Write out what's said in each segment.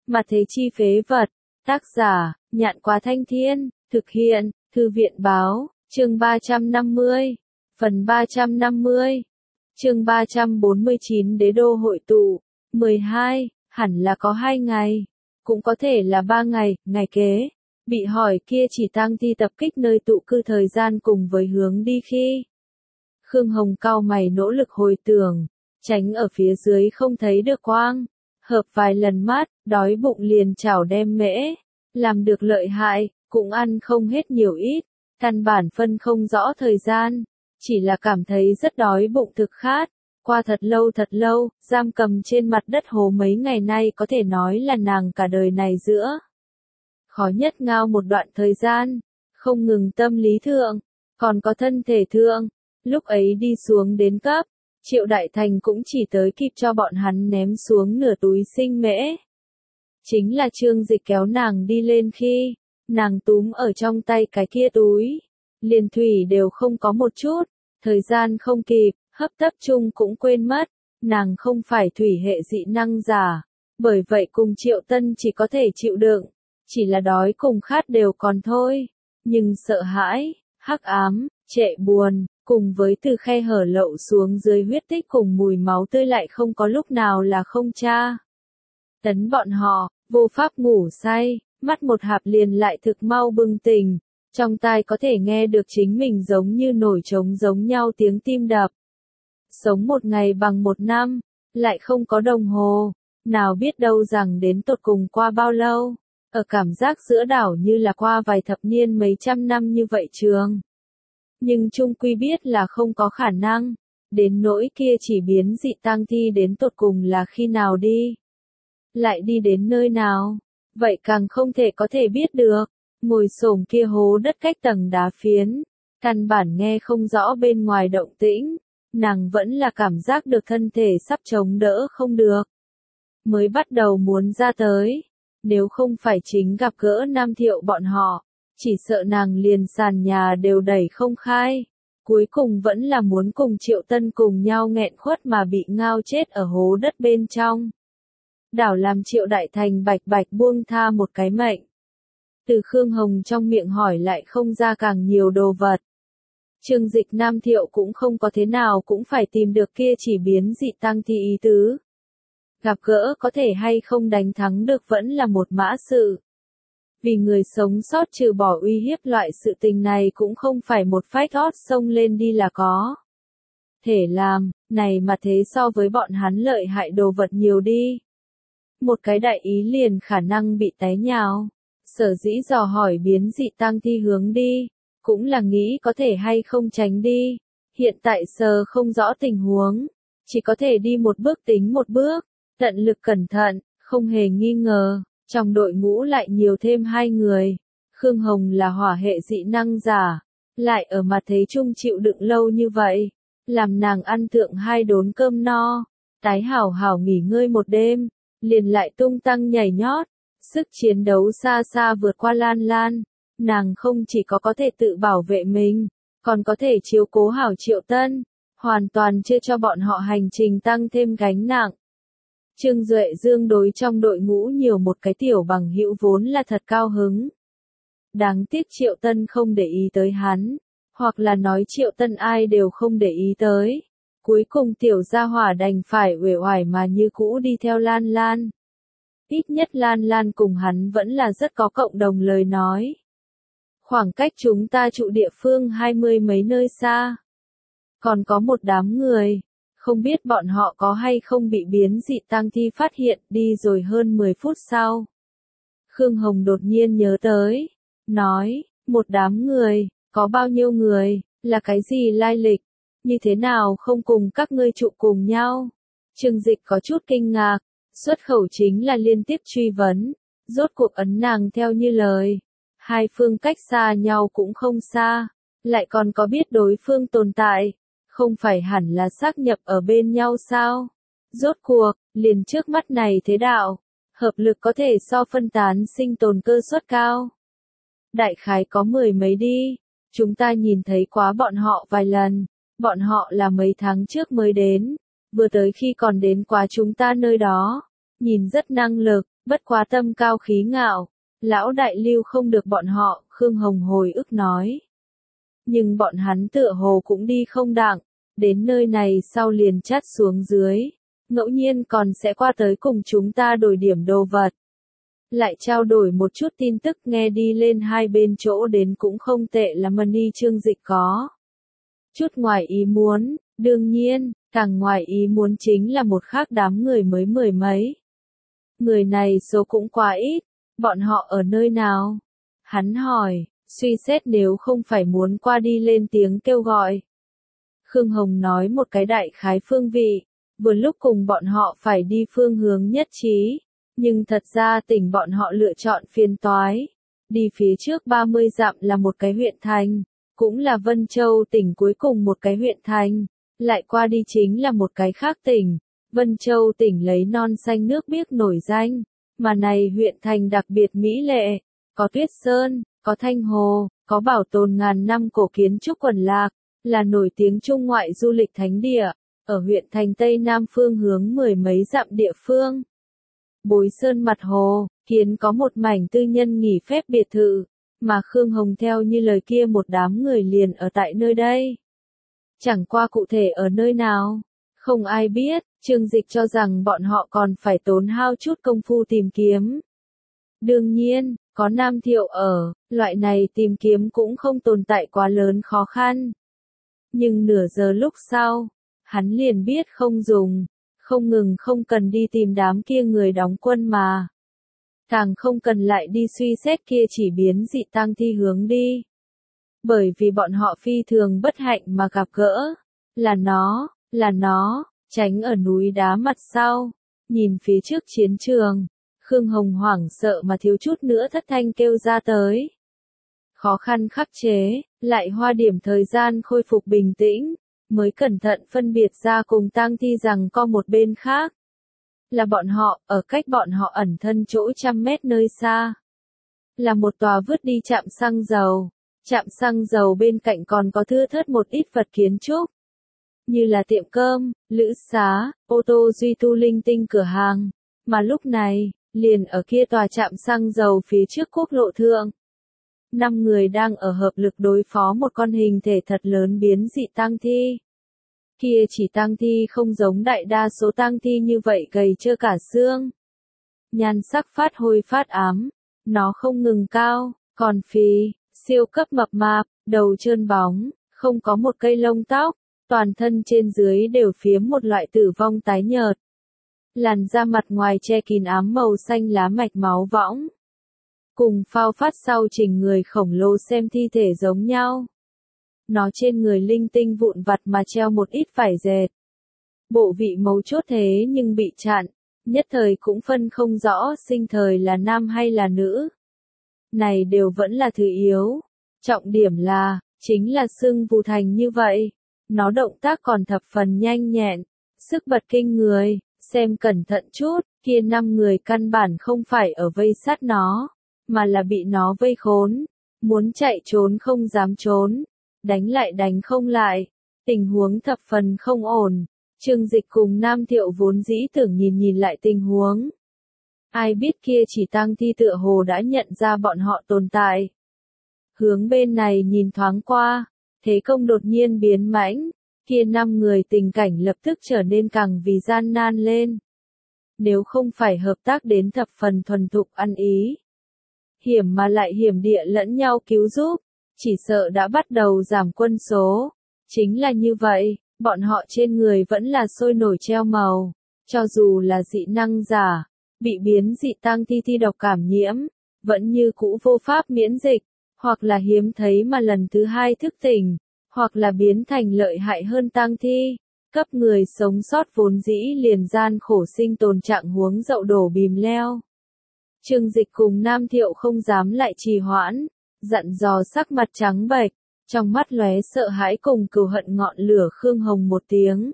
Mà thế chi phế vật. Tác giả, Nhạn Quá Thanh Thiên, thực hiện, Thư viện báo, chương 350, phần 350, chương 349 Đế đô hội tụ, 12, hẳn là có 2 ngày, cũng có thể là 3 ngày, ngày kế. Bị hỏi kia chỉ tang thi tập kích nơi tụ cư thời gian cùng với hướng đi khi. Khương Hồng cau mày nỗ lực hồi tưởng, tránh ở phía dưới không thấy được quang. Hợp vài lần mắt, đói bụng liền chảo đem mễ. Làm được lợi hại, cũng ăn không hết nhiều ít. Căn bản phân không rõ thời gian. Chỉ là cảm thấy rất đói bụng thực khát. Qua thật lâu, giam cầm trên mặt đất hồ mấy ngày nay có thể nói là nàng cả đời này giữa. Khó nhất ngao một đoạn thời gian. Không ngừng tâm lý thượng, còn có thân thể thượng. Lúc ấy đi xuống đến cấp. Triệu Đại Thành cũng chỉ tới kịp cho bọn hắn ném xuống nửa túi sinh mễ. Chính là Trương Dịch kéo nàng đi lên khi, nàng túm ở trong tay cái kia túi. Liền thủy đều không có một chút, thời gian không kịp, hấp tấp chung cũng quên mất. Nàng không phải thủy hệ dị năng giả, bởi vậy cùng Triệu Tân chỉ có thể chịu đựng. Chỉ là đói cùng khát đều còn thôi, nhưng sợ hãi, hắc ám, trệ buồn. Cùng với từ khe hở lậu xuống dưới huyết tích cùng mùi máu tươi lại không có lúc nào là không tra. Tấn bọn họ, vô pháp ngủ say, mắt một hạp liền lại thực mau bừng tỉnh, trong tai có thể nghe được chính mình giống như nổi trống giống nhau tiếng tim đập. Sống một ngày bằng một năm, lại không có đồng hồ, nào biết đâu rằng đến tột cùng qua bao lâu, ở cảm giác giữa đảo như là qua vài thập niên mấy trăm năm như vậy trường. Nhưng chung quy biết là không có khả năng, đến nỗi kia chỉ biến dị tang thi đến tột cùng là khi nào đi. Lại đi đến nơi nào, vậy càng không thể có thể biết được, ngồi xổm kia hố đất cách tầng đá phiến, căn bản nghe không rõ bên ngoài động tĩnh, nàng vẫn là cảm giác được thân thể sắp chống đỡ không được. Mới bắt đầu muốn ra tới, nếu không phải chính gặp gỡ Nam Thiệu bọn họ. Chỉ sợ nàng liền sàn nhà đều đẩy không khai. Cuối cùng vẫn là muốn cùng Triệu Tân cùng nhau nghẹn khuất mà bị ngao chết ở hố đất bên trong. Đảo làm Triệu Đại Thành bạch bạch buông tha một cái mệnh. Từ Khương Hồng trong miệng hỏi lại không ra càng nhiều đồ vật. Trương Dịch Nam Thiệu cũng không có thế nào cũng phải tìm được kia chỉ biến dị tăng thi ý tứ. Gặp gỡ có thể hay không đánh thắng được vẫn là một mã sự. Vì người sống sót trừ bỏ uy hiếp loại sự tình này cũng không phải một phách ót xông lên đi là có. Thể làm, này mà thế so với bọn hắn lợi hại đồ vật nhiều đi. Một cái đại ý liền khả năng bị té nhào. Sở dĩ dò hỏi biến dị tang thi hướng đi, cũng là nghĩ có thể hay không tránh đi. Hiện tại sờ không rõ tình huống, chỉ có thể đi một bước tính một bước, tận lực cẩn thận, không hề nghi ngờ. Trong đội ngũ lại nhiều thêm 2 người. Khương Hồng là hỏa hệ dị năng giả, lại ở mặt thế chung chịu đựng lâu như vậy, làm nàng ăn thượng 2 đốn cơm no, tái hảo hảo nghỉ ngơi một đêm, liền lại tung tăng nhảy nhót, sức chiến đấu xa xa vượt qua Lan Lan, nàng không chỉ có thể tự bảo vệ mình, còn có thể chiếu cố hảo Triệu Tân, hoàn toàn chưa cho bọn họ hành trình tăng thêm gánh nặng. Trương Duệ Dương đối trong đội ngũ nhiều một cái tiểu bằng hữu vốn là thật cao hứng. Đáng tiếc Triệu Tân không để ý tới hắn, hoặc là nói Triệu Tân ai đều không để ý tới. Cuối cùng tiểu gia hỏa đành phải uể oải mà như cũ đi theo Lan Lan. Ít nhất Lan Lan cùng hắn vẫn là rất có cộng đồng lời nói. Khoảng cách chúng ta trụ địa phương 20 mấy nơi xa. Còn có một đám người. Không biết bọn họ có hay không bị biến dị tang thi phát hiện đi rồi hơn 10 phút sau. Khương Hồng đột nhiên nhớ tới, nói, một đám người, có bao nhiêu người, là cái gì lai lịch, như thế nào không cùng các ngươi trụ cùng nhau. Trương Dịch có chút kinh ngạc, xuất khẩu chính là liên tiếp truy vấn, rốt cuộc ấn nàng theo như lời. Hai phương cách xa nhau cũng không xa, lại còn có biết đối phương tồn tại. Không phải hẳn là xác nhập ở bên nhau sao? Rốt cuộc, liền trước mắt này thế đạo, hợp lực có thể so phân tán sinh tồn cơ suất cao. Đại khái có 10 mấy đi, chúng ta nhìn thấy quá bọn họ vài lần, bọn họ là mấy tháng trước mới đến, vừa tới khi còn đến quá chúng ta nơi đó, nhìn rất năng lực, bất quá tâm cao khí ngạo, lão đại lưu không được bọn họ, Khương Hồng hồi ức nói. Nhưng bọn hắn tựa hồ cũng đi không đặng, đến nơi này sau liền chắt xuống dưới, ngẫu nhiên còn sẽ qua tới cùng chúng ta đổi điểm đồ vật. Lại trao đổi một chút tin tức nghe đi lên hai bên chỗ đến cũng không tệ là Mani Trương Dịch có. Chút ngoài ý muốn, đương nhiên, càng ngoài ý muốn chính là một khác đám người mới mười mấy. Người này số cũng quá ít, bọn họ ở nơi nào? Hắn hỏi, suy xét nếu không phải muốn qua đi lên tiếng kêu gọi. Khương Hồng nói một cái đại khái phương vị, vừa lúc cùng bọn họ phải đi phương hướng nhất trí, nhưng thật ra tỉnh bọn họ lựa chọn phiên toái. Đi phía trước 30 dặm là một cái huyện thành, cũng là Vân Châu tỉnh cuối cùng một cái huyện thành, lại qua đi chính là một cái khác tỉnh. Vân Châu tỉnh lấy non xanh nước biếc nổi danh, mà này huyện thành đặc biệt mỹ lệ, có tuyết sơn, có thanh hồ, có bảo tồn ngàn năm cổ kiến trúc quần lạc, là nổi tiếng trung ngoại du lịch thánh địa, ở huyện thành Tây Nam phương hướng mười mấy dặm địa phương. Bối sơn mặt hồ, kiến có một mảnh tư nhân nghỉ phép biệt thự, mà Khương Hồng theo như lời kia một đám người liền ở tại nơi đây. Chẳng qua cụ thể ở nơi nào, không ai biết, Trương Dịch cho rằng bọn họ còn phải tốn hao chút công phu tìm kiếm. Đương nhiên, có Nam Thiệu ở, loại này tìm kiếm cũng không tồn tại quá lớn khó khăn. Nhưng nửa giờ lúc sau, hắn liền biết không dùng, không ngừng không cần đi tìm đám kia người đóng quân mà. Càng không cần lại đi suy xét kia chỉ biến dị tang thi hướng đi. Bởi vì bọn họ phi thường bất hạnh mà gặp gỡ, là nó, tránh ở núi đá mặt sau, nhìn phía trước chiến trường, Khương Hồng hoảng sợ mà thiếu chút nữa thất thanh kêu ra tới. Khó khăn khắc chế, lại hoa điểm thời gian khôi phục bình tĩnh, mới cẩn thận phân biệt ra cùng tang thi rằng có một bên khác. Là bọn họ, ở cách bọn họ ẩn thân chỗ 100 mét nơi xa. Là một tòa vứt đi trạm xăng dầu. Trạm xăng dầu bên cạnh còn có thưa thớt một ít vật kiến trúc. Như là tiệm cơm, lữ xá, ô tô duy tu linh tinh cửa hàng. Mà lúc này, liền ở kia tòa trạm xăng dầu phía trước quốc lộ thượng. 5 người đang ở hợp lực đối phó một con hình thể thật lớn biến dị tang thi. Kia chỉ tang thi không giống đại đa số tang thi như vậy gầy trơ cả xương. Nhan sắc phát hôi phát ám, nó không ngừng cao, còn phì, siêu cấp mập mạp, đầu trơn bóng, không có một cây lông tóc, toàn thân trên dưới đều phiếm một loại tử vong tái nhợt. Làn da mặt ngoài che kín ám màu xanh lá mạch máu võng. Cùng phao phát sau trình người khổng lồ xem thi thể giống nhau. Nó trên người linh tinh vụn vặt mà treo một ít vải dệt. Bộ vị mấu chốt thế nhưng bị chặn, nhất thời cũng phân không rõ sinh thời là nam hay là nữ. Này đều vẫn là thứ yếu. Trọng điểm là, chính là xương vù thành như vậy. Nó động tác còn thập phần nhanh nhẹn, sức bật kinh người, xem cẩn thận chút, kia 5 người căn bản không phải ở vây sát nó, mà là bị nó vây khốn. Muốn chạy trốn không dám trốn, đánh lại đánh không lại, tình huống thập phần không ổn. Trương Dịch cùng Nam Thiệu vốn dĩ tưởng nhìn lại tình huống. Ai biết kia chỉ tang thi tựa hồ đã nhận ra bọn họ tồn tại. Hướng bên này nhìn thoáng qua, thế công đột nhiên biến mãnh, kia 5 người tình cảnh lập tức trở nên càng vì gian nan lên. Nếu không phải hợp tác đến thập phần thuần thục ăn ý, hiểm mà lại hiểm địa lẫn nhau cứu giúp, chỉ sợ đã bắt đầu giảm quân số. Chính là như vậy, bọn họ trên người vẫn là sôi nổi treo màu, cho dù là dị năng giả, bị biến dị tang thi thi độc cảm nhiễm, vẫn như cũ vô pháp miễn dịch, hoặc là hiếm thấy mà lần thứ 2 thức tỉnh, hoặc là biến thành lợi hại hơn tang thi, cấp người sống sót vốn dĩ liền gian khổ sinh tồn trạng huống dậu đổ bìm leo. Trương Dịch cùng Nam Thiệu không dám lại trì hoãn, dặn dò sắc mặt trắng bệch, trong mắt lóe sợ hãi cùng cừu hận ngọn lửa Khương Hồng một tiếng.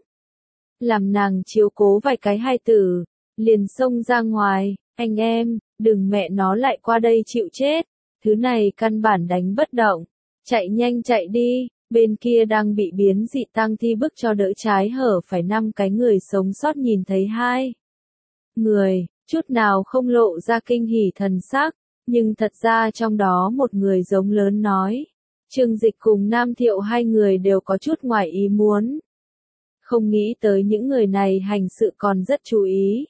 Làm nàng chiếu cố vài cái hài tử, liền xông ra ngoài, anh em, đừng mẹ nó lại qua đây chịu chết, thứ này căn bản đánh bất động, chạy nhanh chạy đi, bên kia đang bị biến dị tang thi bức cho đỡ trái hở phải 5 cái người sống sót nhìn thấy 2 người, chút nào không lộ ra kinh hỉ thần sắc, nhưng thật ra trong đó một người giống lớn nói. Trương Dịch cùng Nam Thiệu hai người đều có chút ngoài ý muốn. Không nghĩ tới những người này hành sự còn rất chú ý.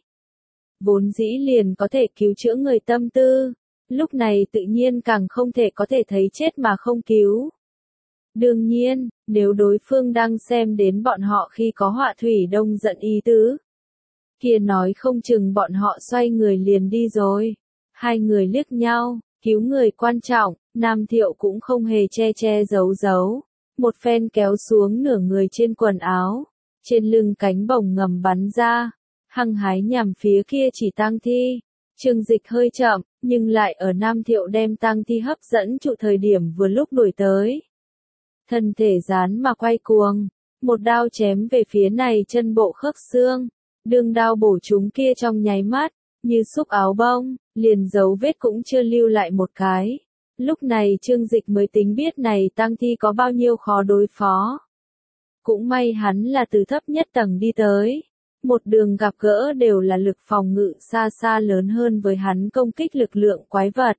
Vốn dĩ liền có thể cứu chữa người tâm tư, lúc này tự nhiên càng không thể có thể thấy chết mà không cứu. Đương nhiên, nếu đối phương đang xem đến bọn họ khi có họa thủy đông giận ý tứ, kia nói không chừng bọn họ xoay người liền đi rồi. Hai người liếc nhau, cứu người quan trọng, Nam Thiệu cũng không hề che giấu. Một phen kéo xuống nửa người trên quần áo, trên lưng cánh bồng ngầm bắn ra, hăng hái nhằm phía kia chỉ tang thi. Trương Dịch hơi chậm, nhưng lại ở Nam Thiệu đem tang thi hấp dẫn trụ thời điểm vừa lúc đuổi tới. Thân thể dán mà quay cuồng, một đao chém về phía này chân bộ khớp xương, đương đao bổ chúng kia trong nháy mắt, như xúc áo bông, liền dấu vết cũng chưa lưu lại một cái. Lúc này Trương Dịch mới tính biết này tang thi có bao nhiêu khó đối phó. Cũng may hắn là từ thấp nhất tầng đi tới. Một đường gặp gỡ đều là lực phòng ngự xa xa lớn hơn với hắn công kích lực lượng quái vật.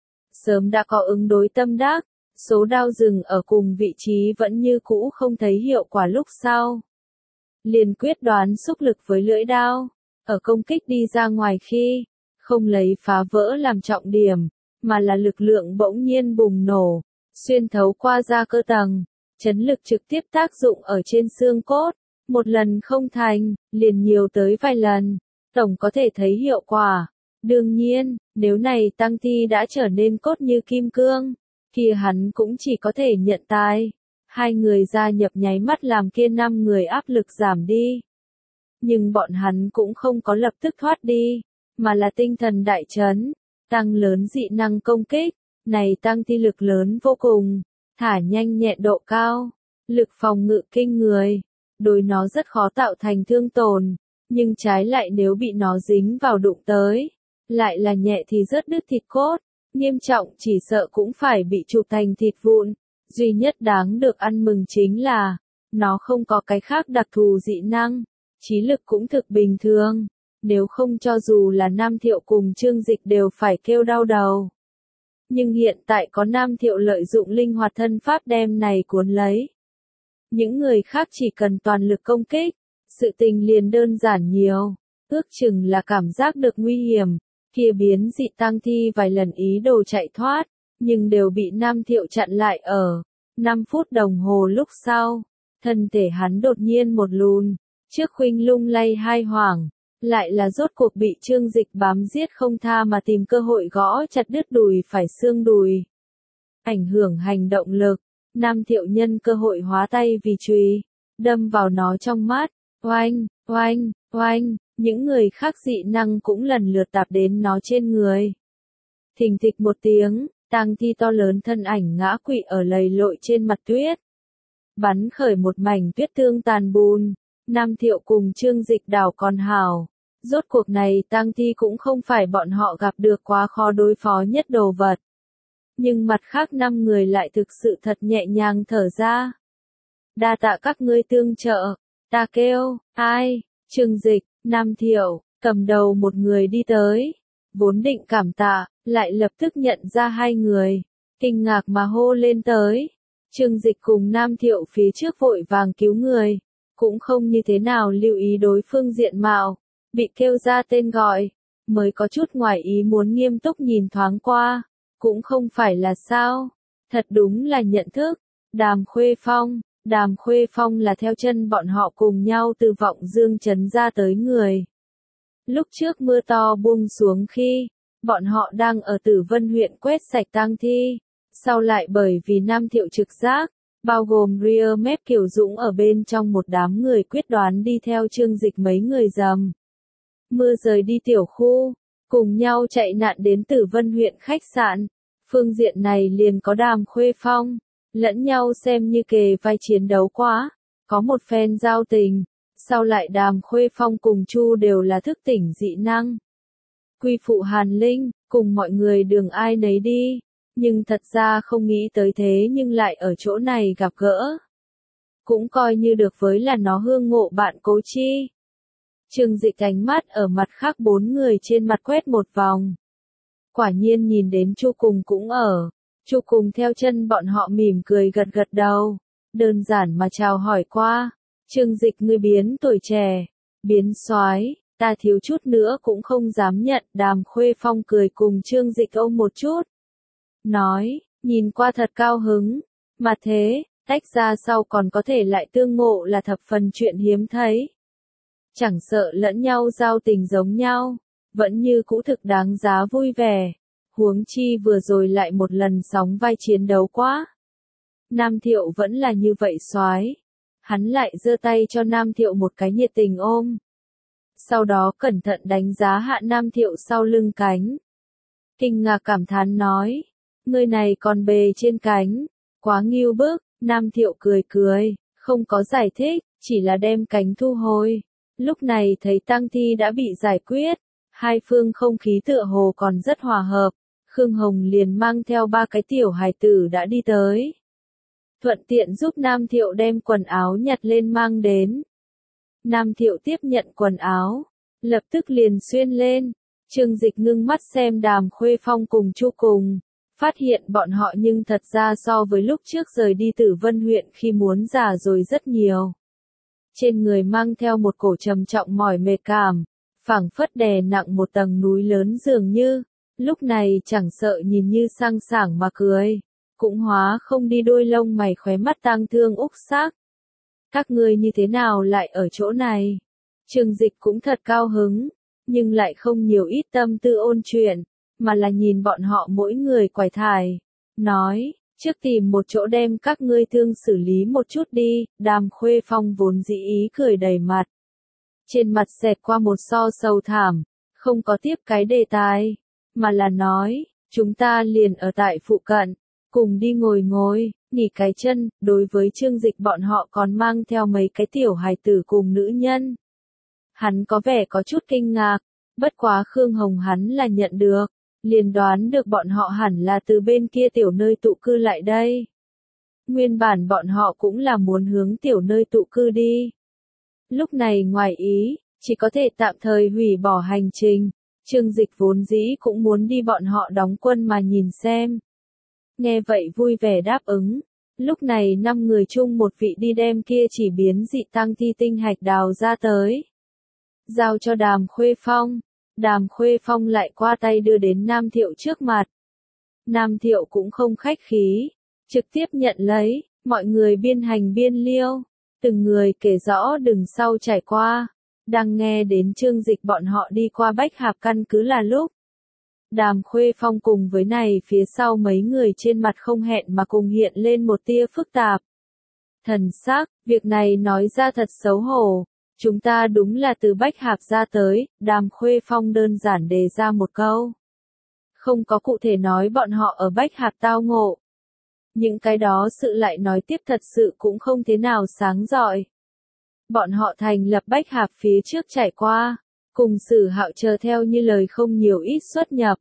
Sớm đã có ứng đối tâm đắc, số đao dừng ở cùng vị trí vẫn như cũ không thấy hiệu quả lúc sau. Liền quyết đoán xúc lực với lưỡi đao, ở công kích đi ra ngoài khi, không lấy phá vỡ làm trọng điểm, mà là lực lượng bỗng nhiên bùng nổ, xuyên thấu qua da cơ tầng, chấn lực trực tiếp tác dụng ở trên xương cốt. Một lần không thành, liền nhiều tới vài lần, tổng có thể thấy hiệu quả. Đương nhiên, nếu này tăng thi đã trở nên cốt như kim cương, kia hắn cũng chỉ có thể nhận tài. Hai người gia nhập nháy mắt làm kia 5 người áp lực giảm đi. Nhưng bọn hắn cũng không có lập tức thoát đi, mà là tinh thần đại chấn, tăng lớn dị năng công kích, này tăng thi lực lớn vô cùng, thả nhanh nhẹn độ cao, lực phòng ngự kinh người. Đối nó rất khó tạo thành thương tổn, nhưng trái lại nếu bị nó dính vào đụng tới, lại là nhẹ thì rớt đứt thịt cốt, nghiêm trọng chỉ sợ cũng phải bị chụp thành thịt vụn. Duy nhất đáng được ăn mừng chính là, nó không có cái khác đặc thù dị năng, trí lực cũng thực bình thường, nếu không cho dù là Nam Thiệu cùng Trương Dịch đều phải kêu đau đầu. Nhưng hiện tại có Nam Thiệu lợi dụng linh hoạt thân pháp đem này cuốn lấy. Những người khác chỉ cần toàn lực công kích, sự tình liền đơn giản nhiều, ước chừng là cảm giác được nguy hiểm, kia biến dị tang thi vài lần ý đồ chạy thoát, nhưng đều bị Nam Thiệu chặn lại ở 5 phút đồng hồ lúc sau, thân thể hắn đột nhiên một lùn, trước khuynh lung lay hai hoảng, lại là rốt cuộc bị Trương Dịch bám giết không tha mà tìm cơ hội gõ chặt đứt đùi phải xương đùi. Ảnh hưởng hành động lực. Nam Thiệu nhân cơ hội hóa tay vì chùy, đâm vào nó trong mắt, oanh, oanh, oanh, những người khác dị năng cũng lần lượt tạp đến nó trên người. Thình thịch một tiếng, tang thi to lớn thân ảnh ngã quỵ ở lầy lội trên mặt tuyết. Bắn khởi một mảnh tuyết tương tàn bùn, Nam Thiệu cùng Trương Dịch đảo còn hảo. Rốt cuộc này tang thi cũng không phải bọn họ gặp được quá khó đối phó nhất đồ vật. Nhưng mặt khác 5 người lại thực sự thật nhẹ nhàng thở ra. Đa tạ các ngươi tương trợ, ta kêu, ai, Trương Dịch, Nam Thiệu, cầm đầu một người đi tới. Vốn định cảm tạ, lại lập tức nhận ra hai người, kinh ngạc mà hô lên tới. Trương Dịch cùng Nam Thiệu phía trước vội vàng cứu người, cũng không như thế nào lưu ý đối phương diện mạo, bị kêu ra tên gọi, mới có chút ngoài ý muốn nghiêm túc nhìn thoáng qua. Cũng không phải là sao, thật đúng là nhận thức, Đàm Khuê Phong là theo chân bọn họ cùng nhau từ Vọng Dương trấn ra tới người. Lúc trước mưa to buông xuống khi, bọn họ đang ở Tử Vân huyện quét sạch tang thi, sau lại bởi vì Nam Thiệu trực giác, bao gồm Ria Mép Kiều Dũng ở bên trong một đám người quyết đoán đi theo Trương Dịch mấy người dầm. Mưa rời đi tiểu khu. Cùng nhau chạy nạn đến Tử Vân huyện khách sạn, phương diện này liền có Đàm Khuê Phong, lẫn nhau xem như kề vai chiến đấu quá, có một phen giao tình, sau lại Đàm Khuê Phong cùng Chu đều là thức tỉnh dị năng. Quy phụ Hàn Linh, cùng mọi người đường ai nấy đi, nhưng thật ra không nghĩ tới thế nhưng lại ở chỗ này gặp gỡ. Cũng coi như được với là nó hương ngộ bạn Cố Chi. Trương Dịch ánh mắt ở mặt khác 4 người trên mặt quét một vòng. Quả nhiên nhìn đến Chu Cùng cũng ở. Chu Cùng theo chân bọn họ mỉm cười gật gật đầu. Đơn giản mà chào hỏi qua. Trương Dịch ngươi biến tuổi trẻ, biến soái, ta thiếu chút nữa cũng không dám nhận. Đàm Khuê Phong cười cùng Trương Dịch ôm một chút. Nói, nhìn qua thật cao hứng. Mà thế, tách ra sau còn có thể lại tương ngộ là thập phần chuyện hiếm thấy. Chẳng sợ lẫn nhau giao tình giống nhau, vẫn như cũ thực đáng giá vui vẻ. Huống chi vừa rồi lại một lần sóng vai chiến đấu quá. Nam Thiệu vẫn là như vậy soái. Hắn lại giơ tay cho Nam Thiệu một cái nhiệt tình ôm. Sau đó cẩn thận đánh giá hạ Nam Thiệu sau lưng cánh. Kinh ngạc cảm thán nói, người này còn bề trên cánh, quá nghiêu bức. Nam Thiệu cười cười, không có giải thích, chỉ là đem cánh thu hồi. Lúc này thấy tang thi đã bị giải quyết, hai phương không khí tựa hồ còn rất hòa hợp. Khương Hồng liền mang theo 3 cái tiểu hài tử đã đi tới. Thuận tiện giúp Nam Thiệu đem quần áo nhặt lên mang đến. Nam Thiệu tiếp nhận quần áo, lập tức liền xuyên lên. Trương Dịch ngưng mắt xem Đàm Khuê Phong cùng Chu Cùng, phát hiện bọn họ nhưng thật ra so với lúc trước rời đi Tử Vân huyện khi muốn già rồi rất nhiều. Trên người mang theo một cổ trầm trọng mỏi mệt cảm, phảng phất đè nặng một tầng núi lớn dường như, lúc này chẳng sợ nhìn như sang sảng mà cười, cũng hóa không đi đôi lông mày khóe mắt tang thương úc sắc. Các ngươi như thế nào lại ở chỗ này? Trương Dịch cũng thật cao hứng, nhưng lại không nhiều ít tâm tư ôn chuyện, mà là nhìn bọn họ mỗi người quải thải, nói, trước tìm một chỗ đem các ngươi thương xử lý một chút đi. Đàm Khuê Phong vốn dĩ ý cười đầy mặt. Trên mặt xẹt qua một so sầu thảm, không có tiếp cái đề tài, mà là nói, chúng ta liền ở tại phụ cận, cùng đi ngồi ngồi, nghỉ cái chân. Đối với Trương Dịch bọn họ còn mang theo mấy cái tiểu hài tử cùng nữ nhân. Hắn có vẻ có chút kinh ngạc, bất quá Khương Hồng hắn là nhận được, liền đoán được bọn họ hẳn là từ bên kia tiểu nơi tụ cư lại đây. Nguyên bản bọn họ cũng là muốn hướng tiểu nơi tụ cư đi. Lúc này ngoài ý, chỉ có thể tạm thời hủy bỏ hành trình. Trương Dịch vốn dĩ cũng muốn đi bọn họ đóng quân mà nhìn xem. Nghe vậy vui vẻ đáp ứng. Lúc này 5 người chung một vị đi đem kia chỉ biến dị tăng thi tinh hạch đào ra tới. Giao cho Đàm Khuê Phong. Đàm Khuê Phong lại qua tay đưa đến Nam Thiệu trước mặt. Nam Thiệu cũng không khách khí, trực tiếp nhận lấy, mọi người biên hành biên liêu, từng người kể rõ đường sau trải qua. Đang nghe đến Trương Dịch bọn họ đi qua Bách Hạp căn cứ là lúc. Đàm Khuê Phong cùng với này phía sau mấy người trên mặt không hẹn mà cùng hiện lên một tia phức tạp. Thần sắc, việc này nói ra thật xấu hổ. Chúng ta đúng là từ Bách Hạp ra tới. Đàm Khuê Phong đơn giản đề ra một câu. Không có cụ thể nói bọn họ ở Bách Hạp tao ngộ. Những cái đó sự lại nói tiếp thật sự cũng không thế nào sáng rọi. Bọn họ thành lập Bách Hạp phía trước trải qua, cùng Sử Hạo chờ theo như lời không nhiều ít xuất nhập.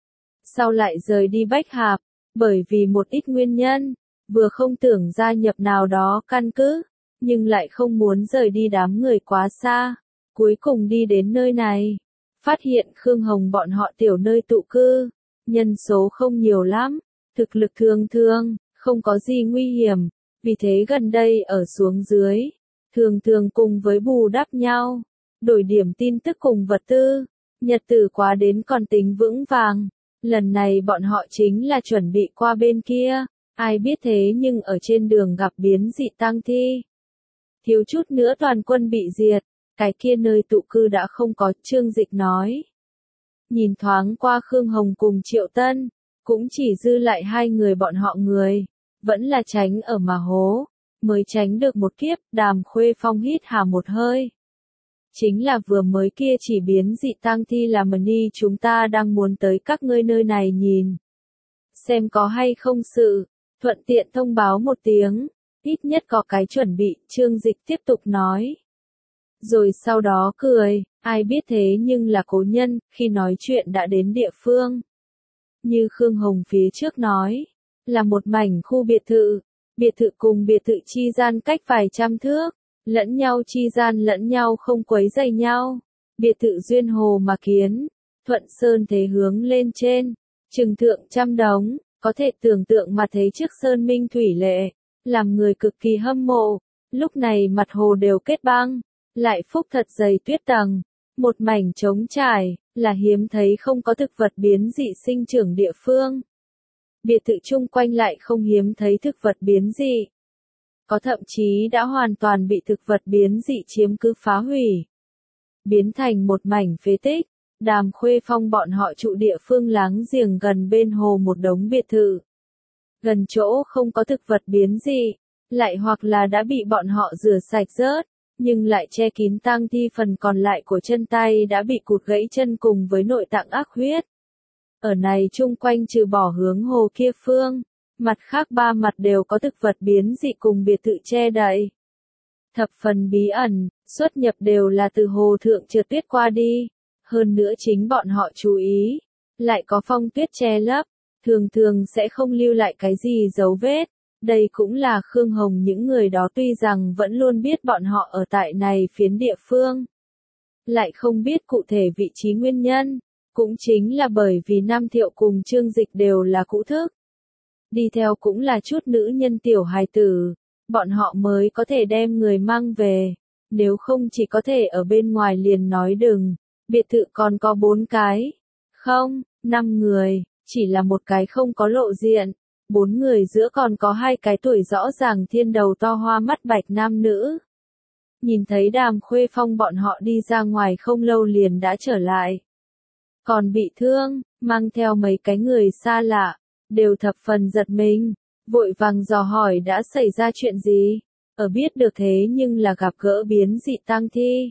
Sau lại rời đi Bách Hạp, bởi vì một ít nguyên nhân, vừa không tưởng gia nhập nào đó căn cứ, nhưng lại không muốn rời đi đám người quá xa, cuối cùng đi đến nơi này. Phát hiện Khương Hồng bọn họ tiểu nơi tụ cư, nhân số không nhiều lắm, thực lực thường thường, không có gì nguy hiểm, vì thế gần đây ở xuống dưới, thường thường cùng với bù đắp nhau, đổi điểm tin tức cùng vật tư, nhật tử quá đến còn tính vững vàng. Lần này bọn họ chính là chuẩn bị qua bên kia, ai biết thế nhưng ở trên đường gặp biến dị tăng thi. Thiếu chút nữa toàn quân bị diệt, cái kia nơi tụ cư đã không có. Trương Dịch nói. Nhìn thoáng qua Khương Hồng cùng Triệu Tân, cũng chỉ dư lại 2 người bọn họ người, vẫn là tránh ở mà hố, mới tránh được một kiếp. Đàm Khuê Phong hít hà một hơi. Chính là vừa mới kia chỉ biến dị tang thi là Mani, chúng ta đang muốn tới các ngươi nơi này nhìn. Xem có hay không sự, thuận tiện thông báo một tiếng, ít nhất có cái chuẩn bị. Trương Dịch tiếp tục nói. Rồi sau đó cười, ai biết thế nhưng là cố nhân, khi nói chuyện đã đến địa phương. Như Khương Hồng phía trước nói, là một mảnh khu biệt thự cùng biệt thự chi gian cách vài trăm thước, lẫn nhau chi gian lẫn nhau không quấy rầy nhau, biệt thự duyên hồ mà kiến, thuận sơn thế hướng lên trên, trừng thượng trăm đống, có thể tưởng tượng mà thấy trước sơn minh thủy lệ, làm người cực kỳ hâm mộ, lúc này mặt hồ đều kết băng, lại phúc thật dày tuyết tầng, một mảnh trống trải, là hiếm thấy không có thực vật biến dị sinh trưởng địa phương. Biệt thự chung quanh lại không hiếm thấy thực vật biến dị. Có thậm chí đã hoàn toàn bị thực vật biến dị chiếm cứ phá hủy. Biến thành một mảnh phế tích, Đàm Khuê Phong bọn họ trụ địa phương láng giềng gần bên hồ một đống biệt thự. Gần chỗ không có thực vật biến dị, lại hoặc là đã bị bọn họ rửa sạch rớt, nhưng lại che kín tang thi phần còn lại của chân tay đã bị cụt gãy chân cùng với nội tạng ác huyết. Ở này chung quanh trừ bỏ hướng hồ kia phương, mặt khác ba mặt đều có thực vật biến dị cùng biệt thự che đậy. Thập phần bí ẩn, xuất nhập đều là từ hồ thượng trượt tuyết qua đi, hơn nữa chính bọn họ chú ý, lại có phong tuyết che lấp, thường thường sẽ không lưu lại cái gì dấu vết. Đây cũng là Khương Hồng những người đó tuy rằng vẫn luôn biết bọn họ ở tại này phiến địa phương, lại không biết cụ thể vị trí nguyên nhân, cũng chính là bởi vì Nam Thiệu cùng Trương Dịch đều là cũ thức. Đi theo cũng là chút nữ nhân tiểu hài tử, bọn họ mới có thể đem người mang về, nếu không chỉ có thể ở bên ngoài liền nói đừng, biệt thự còn có 4 cái, không, 5 người, chỉ là một cái không có lộ diện. 4 người giữa còn có 2 cái tuổi rõ ràng thiên đầu to hoa mắt bạch nam nữ. Nhìn thấy Đàm Khuê Phong bọn họ đi ra ngoài không lâu liền đã trở lại. Còn bị thương, mang theo mấy cái người xa lạ, đều thập phần giật mình, vội vàng dò hỏi đã xảy ra chuyện gì, ở biết được thế nhưng là gặp gỡ biến dị tang thi.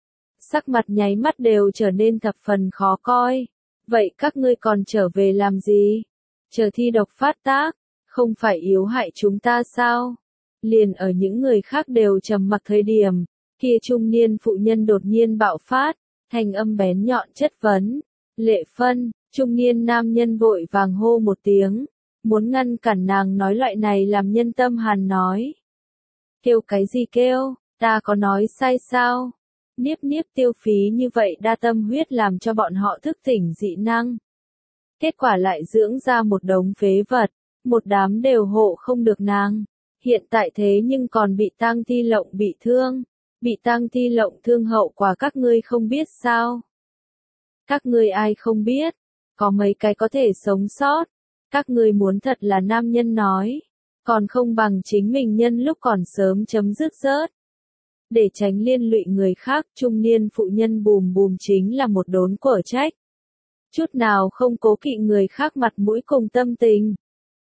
Sắc mặt nháy mắt đều trở nên thập phần khó coi, vậy các ngươi còn trở về làm gì? Chờ thi độc phát tác, không phải yếu hại chúng ta sao? Liền ở những người khác đều trầm mặc thời điểm, kia trung niên phụ nhân đột nhiên bạo phát, thanh âm bén nhọn chất vấn. Lệ Phân, trung niên nam nhân vội vàng hô một tiếng, muốn ngăn cản nàng nói loại này làm nhân tâm hàn nói. Kêu cái gì kêu, ta có nói sai sao? Niếp niếp tiêu phí như vậy đa tâm huyết làm cho bọn họ thức tỉnh dị năng. Kết quả lại dưỡng ra một đống phế vật, một đám đều hộ không được nàng. Hiện tại thế nhưng còn bị tang thi lộng bị thương. Bị tang thi lộng thương hậu quả các ngươi không biết sao? Các ngươi ai không biết? Có mấy cái có thể sống sót? Các ngươi muốn thật là nam nhân nói. Còn không bằng chính mình nhân lúc còn sớm chấm dứt rớt. Để tránh liên lụy người khác, trung niên phụ nhân bùm bùm chính là một đốn quở trách. Chút nào không cố kỵ người khác mặt mũi cùng tâm tình.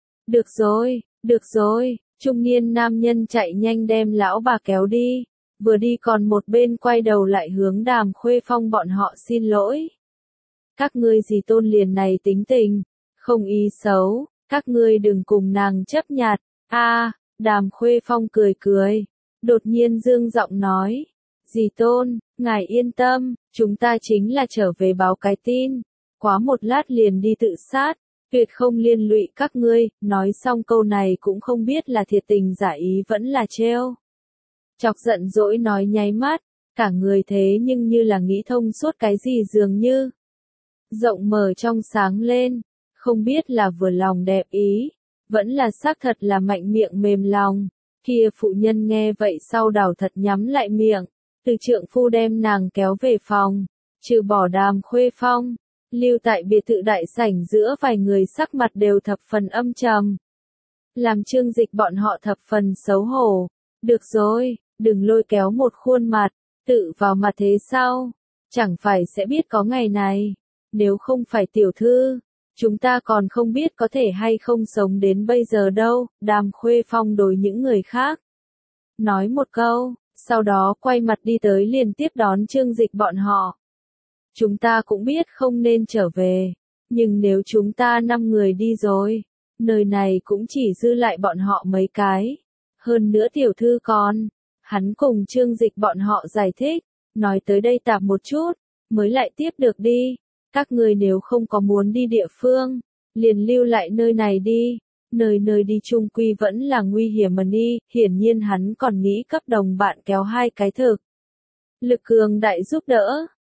Được rồi, trung niên nam nhân chạy nhanh đem lão bà kéo đi, vừa đi còn một bên quay đầu lại hướng Đàm Khuê Phong bọn họ xin lỗi. Các ngươi gì tôn liền này tính tình, không ý xấu, các ngươi đừng cùng nàng chấp nhặt. Đàm Khuê Phong cười, đột nhiên dương giọng nói, dì tôn, ngài yên tâm, chúng ta chính là trở về báo cái tin. Quá một lát liền đi tự sát, tuyệt không liên lụy các ngươi, nói xong câu này cũng không biết là thiệt tình giả ý vẫn là trêu. Chọc giận dỗi nói nháy mắt, cả người thế nhưng như là nghĩ thông suốt cái gì dường như. Rộng mở trong sáng lên, không biết là vừa lòng đẹp ý, vẫn là xác thật là mạnh miệng mềm lòng. Kia phụ nhân nghe vậy sau đảo thật nhắm lại miệng, từ trượng phu đem nàng kéo về phòng, trừ bỏ Đàm Khuê Phong. Lưu tại biệt thự đại sảnh giữa vài người sắc mặt đều thập phần âm trầm. Làm Trương Dịch bọn họ thập phần xấu hổ. Được rồi, đừng lôi kéo một khuôn mặt, tự vào mặt thế sau. Chẳng phải sẽ biết có ngày này. Nếu không phải tiểu thư, chúng ta còn không biết có thể hay không sống đến bây giờ đâu. Đàm Khuê Phong đối những người khác. Nói một câu, sau đó quay mặt đi tới liền tiếp đón Trương Dịch bọn họ. Chúng ta cũng biết không nên trở về, nhưng nếu chúng ta 5 người đi rồi, nơi này cũng chỉ dư lại bọn họ mấy cái. Hơn nữa tiểu thư còn, hắn cùng Trương Dịch bọn họ giải thích, nói tới đây tạm một chút, mới lại tiếp được đi. Các người nếu không có muốn đi địa phương, liền lưu lại nơi này đi. Nơi đi chung quy vẫn là nguy hiểm mà đi, hiển nhiên hắn còn nghĩ cấp đồng bạn kéo 2 cái thực. Lực cường đại giúp đỡ.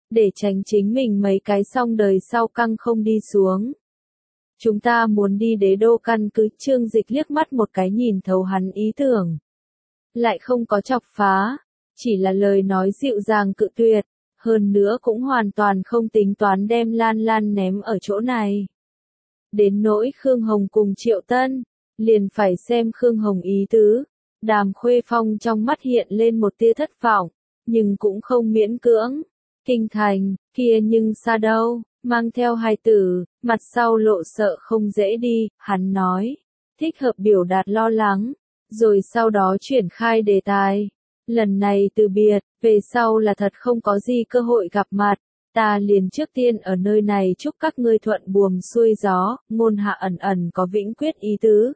để tránh chính mình mấy cái xong đời sau căng không đi xuống. Chúng ta muốn đi đế đô căn cứ. Trương Dịch liếc mắt một cái nhìn thấu hắn ý tưởng. Lại không có chọc phá, chỉ là lời nói dịu dàng cự tuyệt, hơn nữa cũng hoàn toàn không tính toán đem Lan Lan ném ở chỗ này. Đến nỗi Khương Hồng cùng Triệu Tân, liền phải xem Khương Hồng ý tứ. Đàm Khuê Phong trong mắt hiện lên một tia thất vọng, nhưng cũng không miễn cưỡng. Kinh thành, kia nhưng xa đâu, mang theo hài tử, mặt sau lộ sợ không dễ đi, hắn nói. Thích hợp biểu đạt lo lắng, rồi sau đó chuyển khai đề tài. Lần này từ biệt, về sau là thật không có gì cơ hội gặp mặt. Ta liền trước tiên ở nơi này chúc các ngươi thuận buồm xuôi gió. Ngôn Hạ ẩn ẩn có vĩnh quyết ý tứ.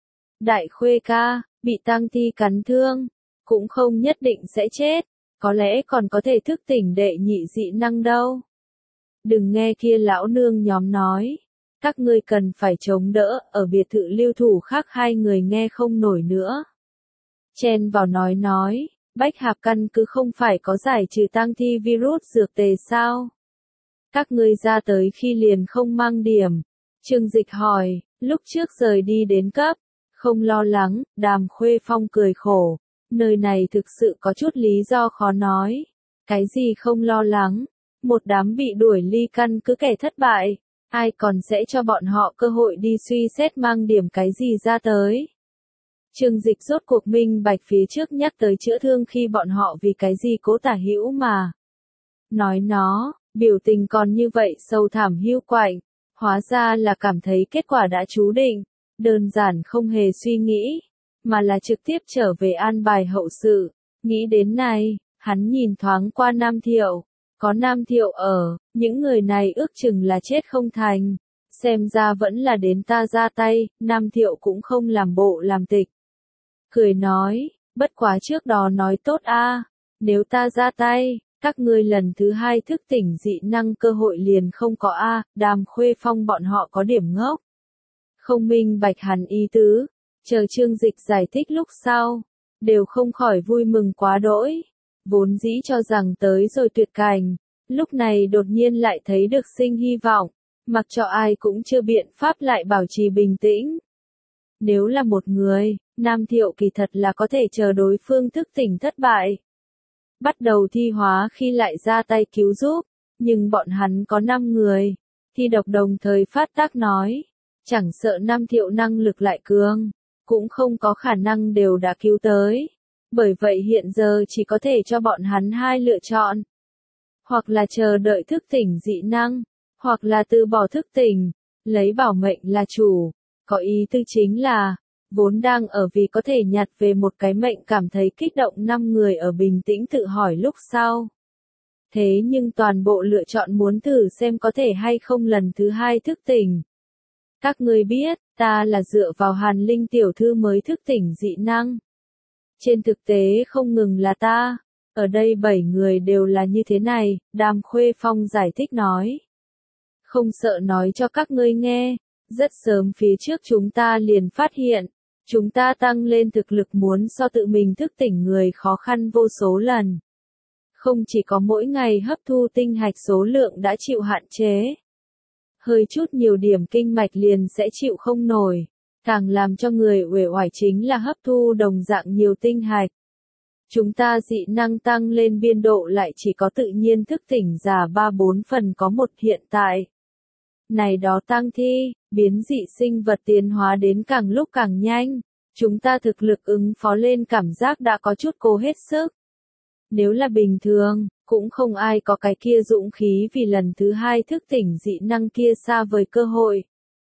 Đại Khuê ca, bị tang thi cắn thương, cũng không nhất định sẽ chết, có lẽ còn có thể thức tỉnh đệ nhị dị năng đâu. Đừng nghe kia lão nương nhóm nói, các ngươi cần phải chống đỡ. Ở biệt thự Lưu Thủ khác hai người nghe không nổi nữa. Chen vào nói, Bách Hạp căn cứ không phải có giải trừ tang thi virus dược tề sao? Các ngươi ra tới khi liền không mang điểm. Trương Dịch hỏi, lúc trước rời đi đến cấp, không lo lắng. Đàm Khuê Phong cười khổ, nơi này thực sự có chút lý do khó nói. Cái gì không lo lắng? Một đám bị đuổi ly căn cứ kẻ thất bại, ai còn sẽ cho bọn họ cơ hội đi suy xét mang điểm cái gì ra tới? Trương Dịch rốt cuộc minh bạch phía trước nhắc tới chữa thương khi bọn họ vì cái gì cố tả hữu mà. Nói nó, biểu tình còn như vậy sâu thẳm hiu quạnh, hóa ra là cảm thấy kết quả đã chú định, đơn giản không hề suy nghĩ, mà là trực tiếp trở về an bài hậu sự. Nghĩ đến này, hắn nhìn thoáng qua Nam Thiệu, có Nam Thiệu ở, những người này ước chừng là chết không thành, xem ra vẫn là đến ta ra tay. Nam Thiệu cũng không làm bộ làm tịch. Cười nói, bất quá trước đó nói tốt a, nếu ta ra tay, các ngươi lần thứ hai thức tỉnh dị năng cơ hội liền không có a. Đàm Khuê Phong bọn họ có điểm ngốc. Không minh bạch hắn ý tứ, chờ Trương Dịch giải thích lúc sau, đều không khỏi vui mừng quá đỗi. Vốn dĩ cho rằng tới rồi tuyệt cảnh, lúc này đột nhiên lại thấy được sinh hy vọng, mặc cho ai cũng chưa biện pháp lại bảo trì bình tĩnh. Nếu là một người, Nam Thiệu kỳ thật là có thể chờ đối phương thức tỉnh thất bại, bắt đầu thi hóa khi lại ra tay cứu giúp, nhưng bọn hắn có 5 người, thi độc đồng thời phát tác nói, chẳng sợ Nam Thiệu năng lực lại cường, cũng không có khả năng đều đã cứu tới. Bởi vậy hiện giờ chỉ có thể cho bọn hắn hai lựa chọn. Hoặc là chờ đợi thức tỉnh dị năng, hoặc là từ bỏ thức tỉnh, lấy bảo mệnh là chủ. Có ý tư chính là, vốn đang ở vì có thể nhặt về một cái mệnh cảm thấy kích động 5 người ở bình tĩnh tự hỏi lúc sau. Thế nhưng toàn bộ lựa chọn muốn thử xem có thể hay không lần thứ hai thức tỉnh. Các ngươi biết, ta là dựa vào Hàn Linh tiểu thư mới thức tỉnh dị năng. Trên thực tế không ngừng là ta, ở đây 7 người đều là như thế này. Đàm Khuê Phong giải thích nói. Không sợ nói cho các ngươi nghe, rất sớm phía trước chúng ta liền phát hiện, chúng ta tăng lên thực lực muốn so tự mình thức tỉnh người khó khăn vô số lần. Không chỉ có mỗi ngày hấp thu tinh hạch số lượng đã chịu hạn chế, hơi chút nhiều điểm kinh mạch liền sẽ chịu không nổi. Càng làm cho người uể oải chính là hấp thu đồng dạng nhiều tinh hạch. Chúng ta dị năng tăng lên biên độ lại chỉ có tự nhiên thức tỉnh giả 3-4 phần có một hiện tại. Này đó tăng thi, biến dị sinh vật tiến hóa đến càng lúc càng nhanh. Chúng ta thực lực ứng phó lên cảm giác đã có chút cố hết sức. Nếu là bình thường, cũng không ai có cái kia dũng khí vì lần thứ hai thức tỉnh dị năng kia xa vời cơ hội.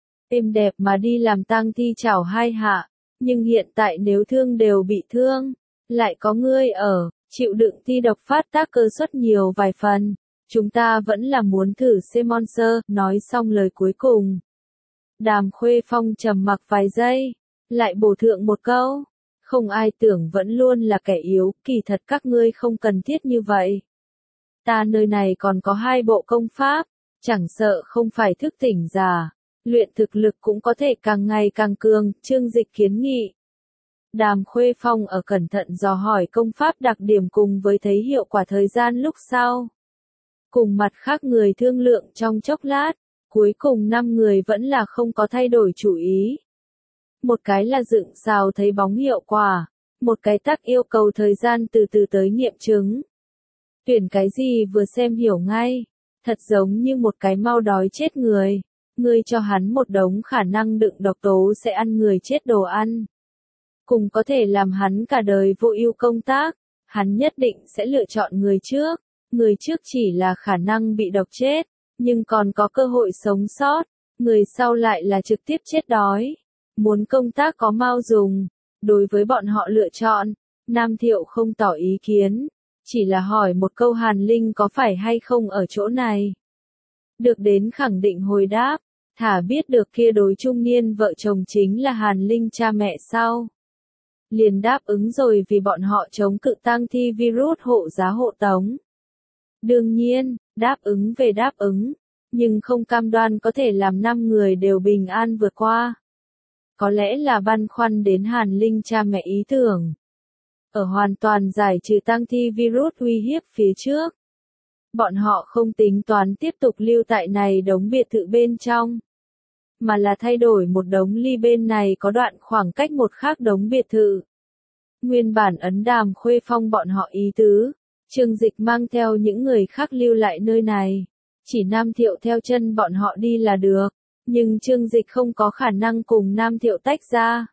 Êm đẹp mà đi làm tang thi chảo hai hạ, nhưng hiện tại nếu thương đều bị thương, lại có ngươi ở, chịu đựng thi độc phát tác cơ suất nhiều vài phần, chúng ta vẫn là muốn thử xem monster. Nói xong lời cuối cùng, Đàm Khuê Phong trầm mặc vài giây, lại bổ thượng một câu, không ai tưởng vẫn luôn là kẻ yếu, kỳ thật các ngươi không cần thiết như vậy. Ta nơi này còn có 2 bộ công pháp, chẳng sợ không phải thức tỉnh giả, luyện thực lực cũng có thể càng ngày càng cường. Trương Dịch kiến nghị. Đàm Khuê Phong ở cẩn thận dò hỏi công pháp đặc điểm cùng với thấy hiệu quả thời gian lúc sau. cùng mặt khác người thương lượng trong chốc lát, cuối cùng 5 người vẫn là không có thay đổi chủ ý. Một cái là dựng xào thấy bóng hiệu quả, một cái tắc yêu cầu thời gian từ từ tới nghiệm chứng. Tuyển cái gì vừa xem hiểu ngay, thật giống như một cái mau đói chết người, ngươi cho hắn một đống khả năng đựng độc tố sẽ ăn người chết đồ ăn. Cùng có thể làm hắn cả đời vô ưu công tác, hắn nhất định sẽ lựa chọn người trước chỉ là khả năng bị độc chết, nhưng còn có cơ hội sống sót, người sau lại là trực tiếp chết đói. Muốn công tác có mau dùng, đối với bọn họ lựa chọn, Nam Thiệu không tỏ ý kiến, chỉ là hỏi một câu Hàn Linh có phải hay không ở chỗ này. Được đến khẳng định hồi đáp, thả biết được kia đối trung niên vợ chồng chính là Hàn Linh cha mẹ sau. Liền đáp ứng rồi vì bọn họ chống cự tang thi virus hộ giá hộ tống. Đương nhiên, đáp ứng về đáp ứng, nhưng không cam đoan có thể làm 5 người đều bình an vượt qua. Có lẽ là băn khoăn đến Hàn Linh cha mẹ ý tưởng. Ở hoàn toàn giải trừ tang thi virus uy hiếp phía trước. Bọn họ không tính toán tiếp tục lưu tại này đống biệt thự bên trong. Mà là thay đổi một đống ly bên này có đoạn khoảng cách một khác đống biệt thự. Nguyên bản ấn Đàm Khuê Phong bọn họ ý tứ, Trương Dịch mang theo những người khác lưu lại nơi này. Chỉ Nam Thiệu theo chân bọn họ đi là được. Nhưng Trương Dịch không có khả năng cùng Nam Thiệu tách ra.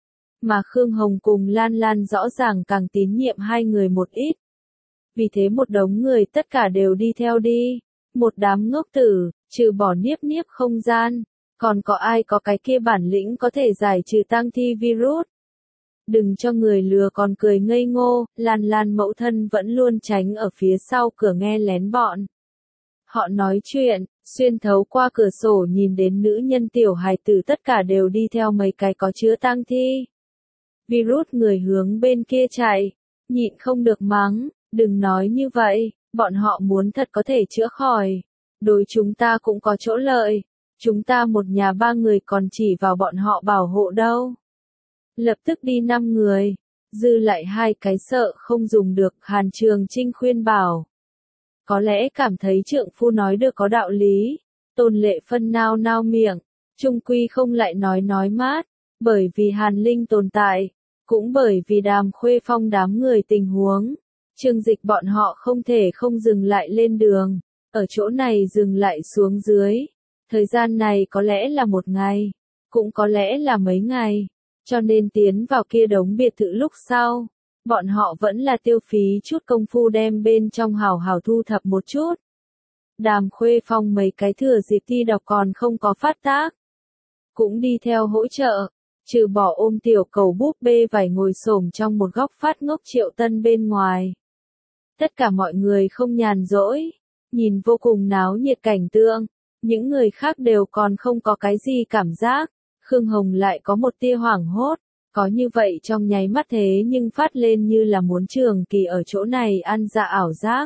Mà Khương Hồng cùng Lan Lan rõ ràng càng tín nhiệm hai người một ít. Vì thế một đống người tất cả đều đi theo đi. Một đám ngốc tử, trừ bỏ Niếp Niếp không gian. Còn có ai có cái kia bản lĩnh có thể giải trừ tang thi virus. Đừng cho người lừa còn cười ngây ngô, Lan Lan mẫu thân vẫn luôn tránh ở phía sau cửa nghe lén bọn. Họ nói chuyện, xuyên thấu qua cửa sổ nhìn đến nữ nhân tiểu hài tử tất cả đều đi theo mấy cái có chứa tang thi. Virus người hướng bên kia chạy, nhịn không được mắng, đừng nói như vậy, bọn họ muốn thật có thể chữa khỏi. Đối chúng ta cũng có chỗ lợi, chúng ta một nhà 3 người còn chỉ vào bọn họ bảo hộ đâu. Lập tức đi 5 người, dư lại 2 cái sợ không dùng được, Hàn Trường Trinh khuyên bảo. Có lẽ cảm thấy trượng phu nói được có đạo lý, Tôn Lệ Phân nao nao miệng, chung quy không lại nói mát, bởi vì Hàn Linh tồn tại, cũng bởi vì Đàm Khuê Phong đám người tình huống, Trương Dịch bọn họ không thể không dừng lại lên đường, ở chỗ này dừng lại xuống dưới, thời gian này có lẽ là một ngày, cũng có lẽ là mấy ngày, cho nên tiến vào kia đống biệt thự lúc sau. Bọn họ vẫn là tiêu phí chút công phu đem bên trong hào hào thu thập một chút. Đàm Khuê Phong mấy cái thừa dịp thi đọc còn không có phát tác. Cũng đi theo hỗ trợ, trừ bỏ ôm tiểu cầu búp bê vải ngồi xổm trong một góc phát ngốc Triệu Tân bên ngoài. Tất cả mọi người không nhàn rỗi, nhìn vô cùng náo nhiệt cảnh tượng, những người khác đều còn không có cái gì cảm giác, Khương Hồng lại có một tia hoảng hốt. Có như vậy trong nháy mắt thế nhưng phát lên như là muốn Trường Kỳ ở chỗ này ăn dạ ảo giác.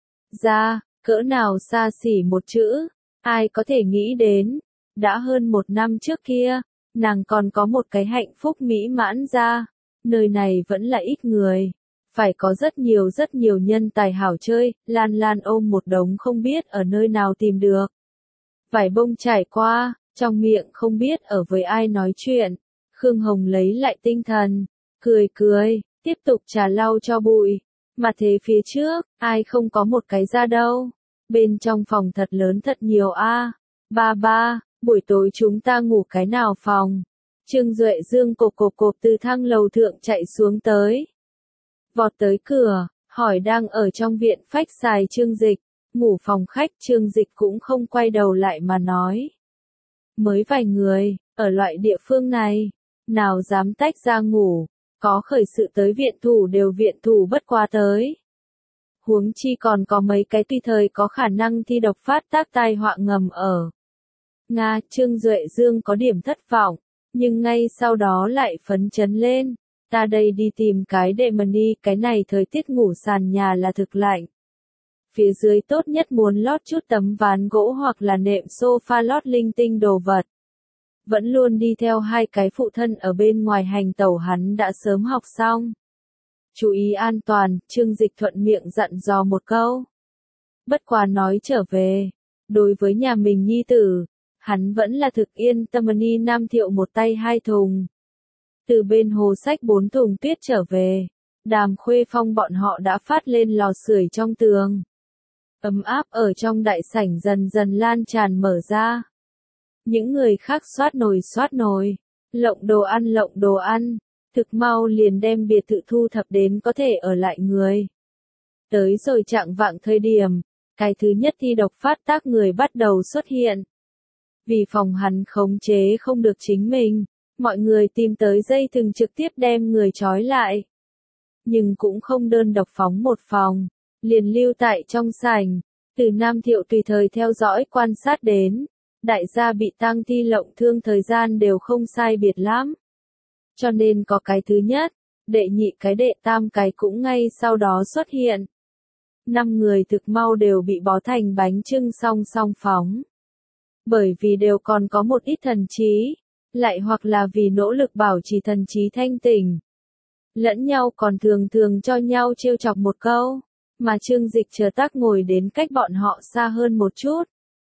Ra, cỡ nào xa xỉ một chữ, ai có thể nghĩ đến, đã hơn 1 năm trước kia, nàng còn có một cái hạnh phúc mỹ mãn ra, nơi này vẫn là ít người, phải có rất nhiều nhân tài hảo chơi, Lan Lan ôm một đống không biết ở nơi nào tìm được. Vải bông trải qua, trong miệng không biết ở với ai nói chuyện. Khương Hồng lấy lại tinh thần, cười, tiếp tục trà lau cho bụi. Mà thế phía trước, ai không có một cái ra đâu. Bên trong phòng thật lớn thật nhiều a. Ba, buổi tối chúng ta ngủ cái nào phòng? Trương Duệ Dương cộp từ thang lầu thượng chạy xuống tới. Vọt tới cửa, hỏi đang ở trong viện phách xài Trương Dịch, ngủ phòng khách. Trương Dịch cũng không quay đầu lại mà nói. Mới vài người, ở loại địa phương này. Nào dám tách ra ngủ, có khởi sự tới viện thủ đều viện thủ bất quá tới. Huống chi còn có mấy cái tùy thời có khả năng thi độc phát tác tai họa ngầm ở. Trương Duệ Dương có điểm thất vọng, nhưng ngay sau đó lại phấn chấn lên. Ta đây đi tìm cái đệ mần đi, cái này thời tiết ngủ sàn nhà là thực lạnh. Phía dưới tốt nhất muốn lót chút tấm ván gỗ hoặc là nệm sofa lót linh tinh đồ vật. Vẫn luôn đi theo 2 cái phụ thân ở bên ngoài hành tẩu hắn đã sớm học xong. Chú ý an toàn, Trương Dịch thuận miệng dặn dò một câu. Bất quá nói trở về, đối với nhà mình nhi tử, hắn vẫn là thực yên tâm. Ni Nam Thiệu một tay 2 thùng. Từ bên hồ sách 4 thùng tuyết trở về, Đàm Khuê Phong bọn họ đã phát lên lò sưởi trong tường. Ấm áp ở trong đại sảnh dần dần lan tràn mở ra. Những người khác xoát nồi, lộng đồ ăn, thực mau liền đem biệt thự thu thập đến có thể ở lại người. Tới rồi chạng vạng thời điểm, cái thứ nhất thi độc phát tác người bắt đầu xuất hiện. Vì phòng hắn khống chế không được chính mình, mọi người tìm tới dây thừng trực tiếp đem người trói lại. Nhưng cũng không đơn độc phóng một phòng, liền lưu tại trong sảnh, từ Nam Thiệu tùy thời theo dõi quan sát đến. Đại gia bị tang thi lộng thương thời gian đều không sai biệt lắm. Cho nên có cái thứ nhất, đệ nhị cái đệ tam cái cũng ngay sau đó xuất hiện. 5 người thực mau đều bị bó thành bánh chưng song song phóng. Bởi vì đều còn có một ít thần trí, lại hoặc là vì nỗ lực bảo trì thần trí thanh tỉnh. Lẫn nhau còn thường thường cho nhau trêu chọc một câu, mà Trương Dịch chờ tác ngồi đến cách bọn họ xa hơn một chút.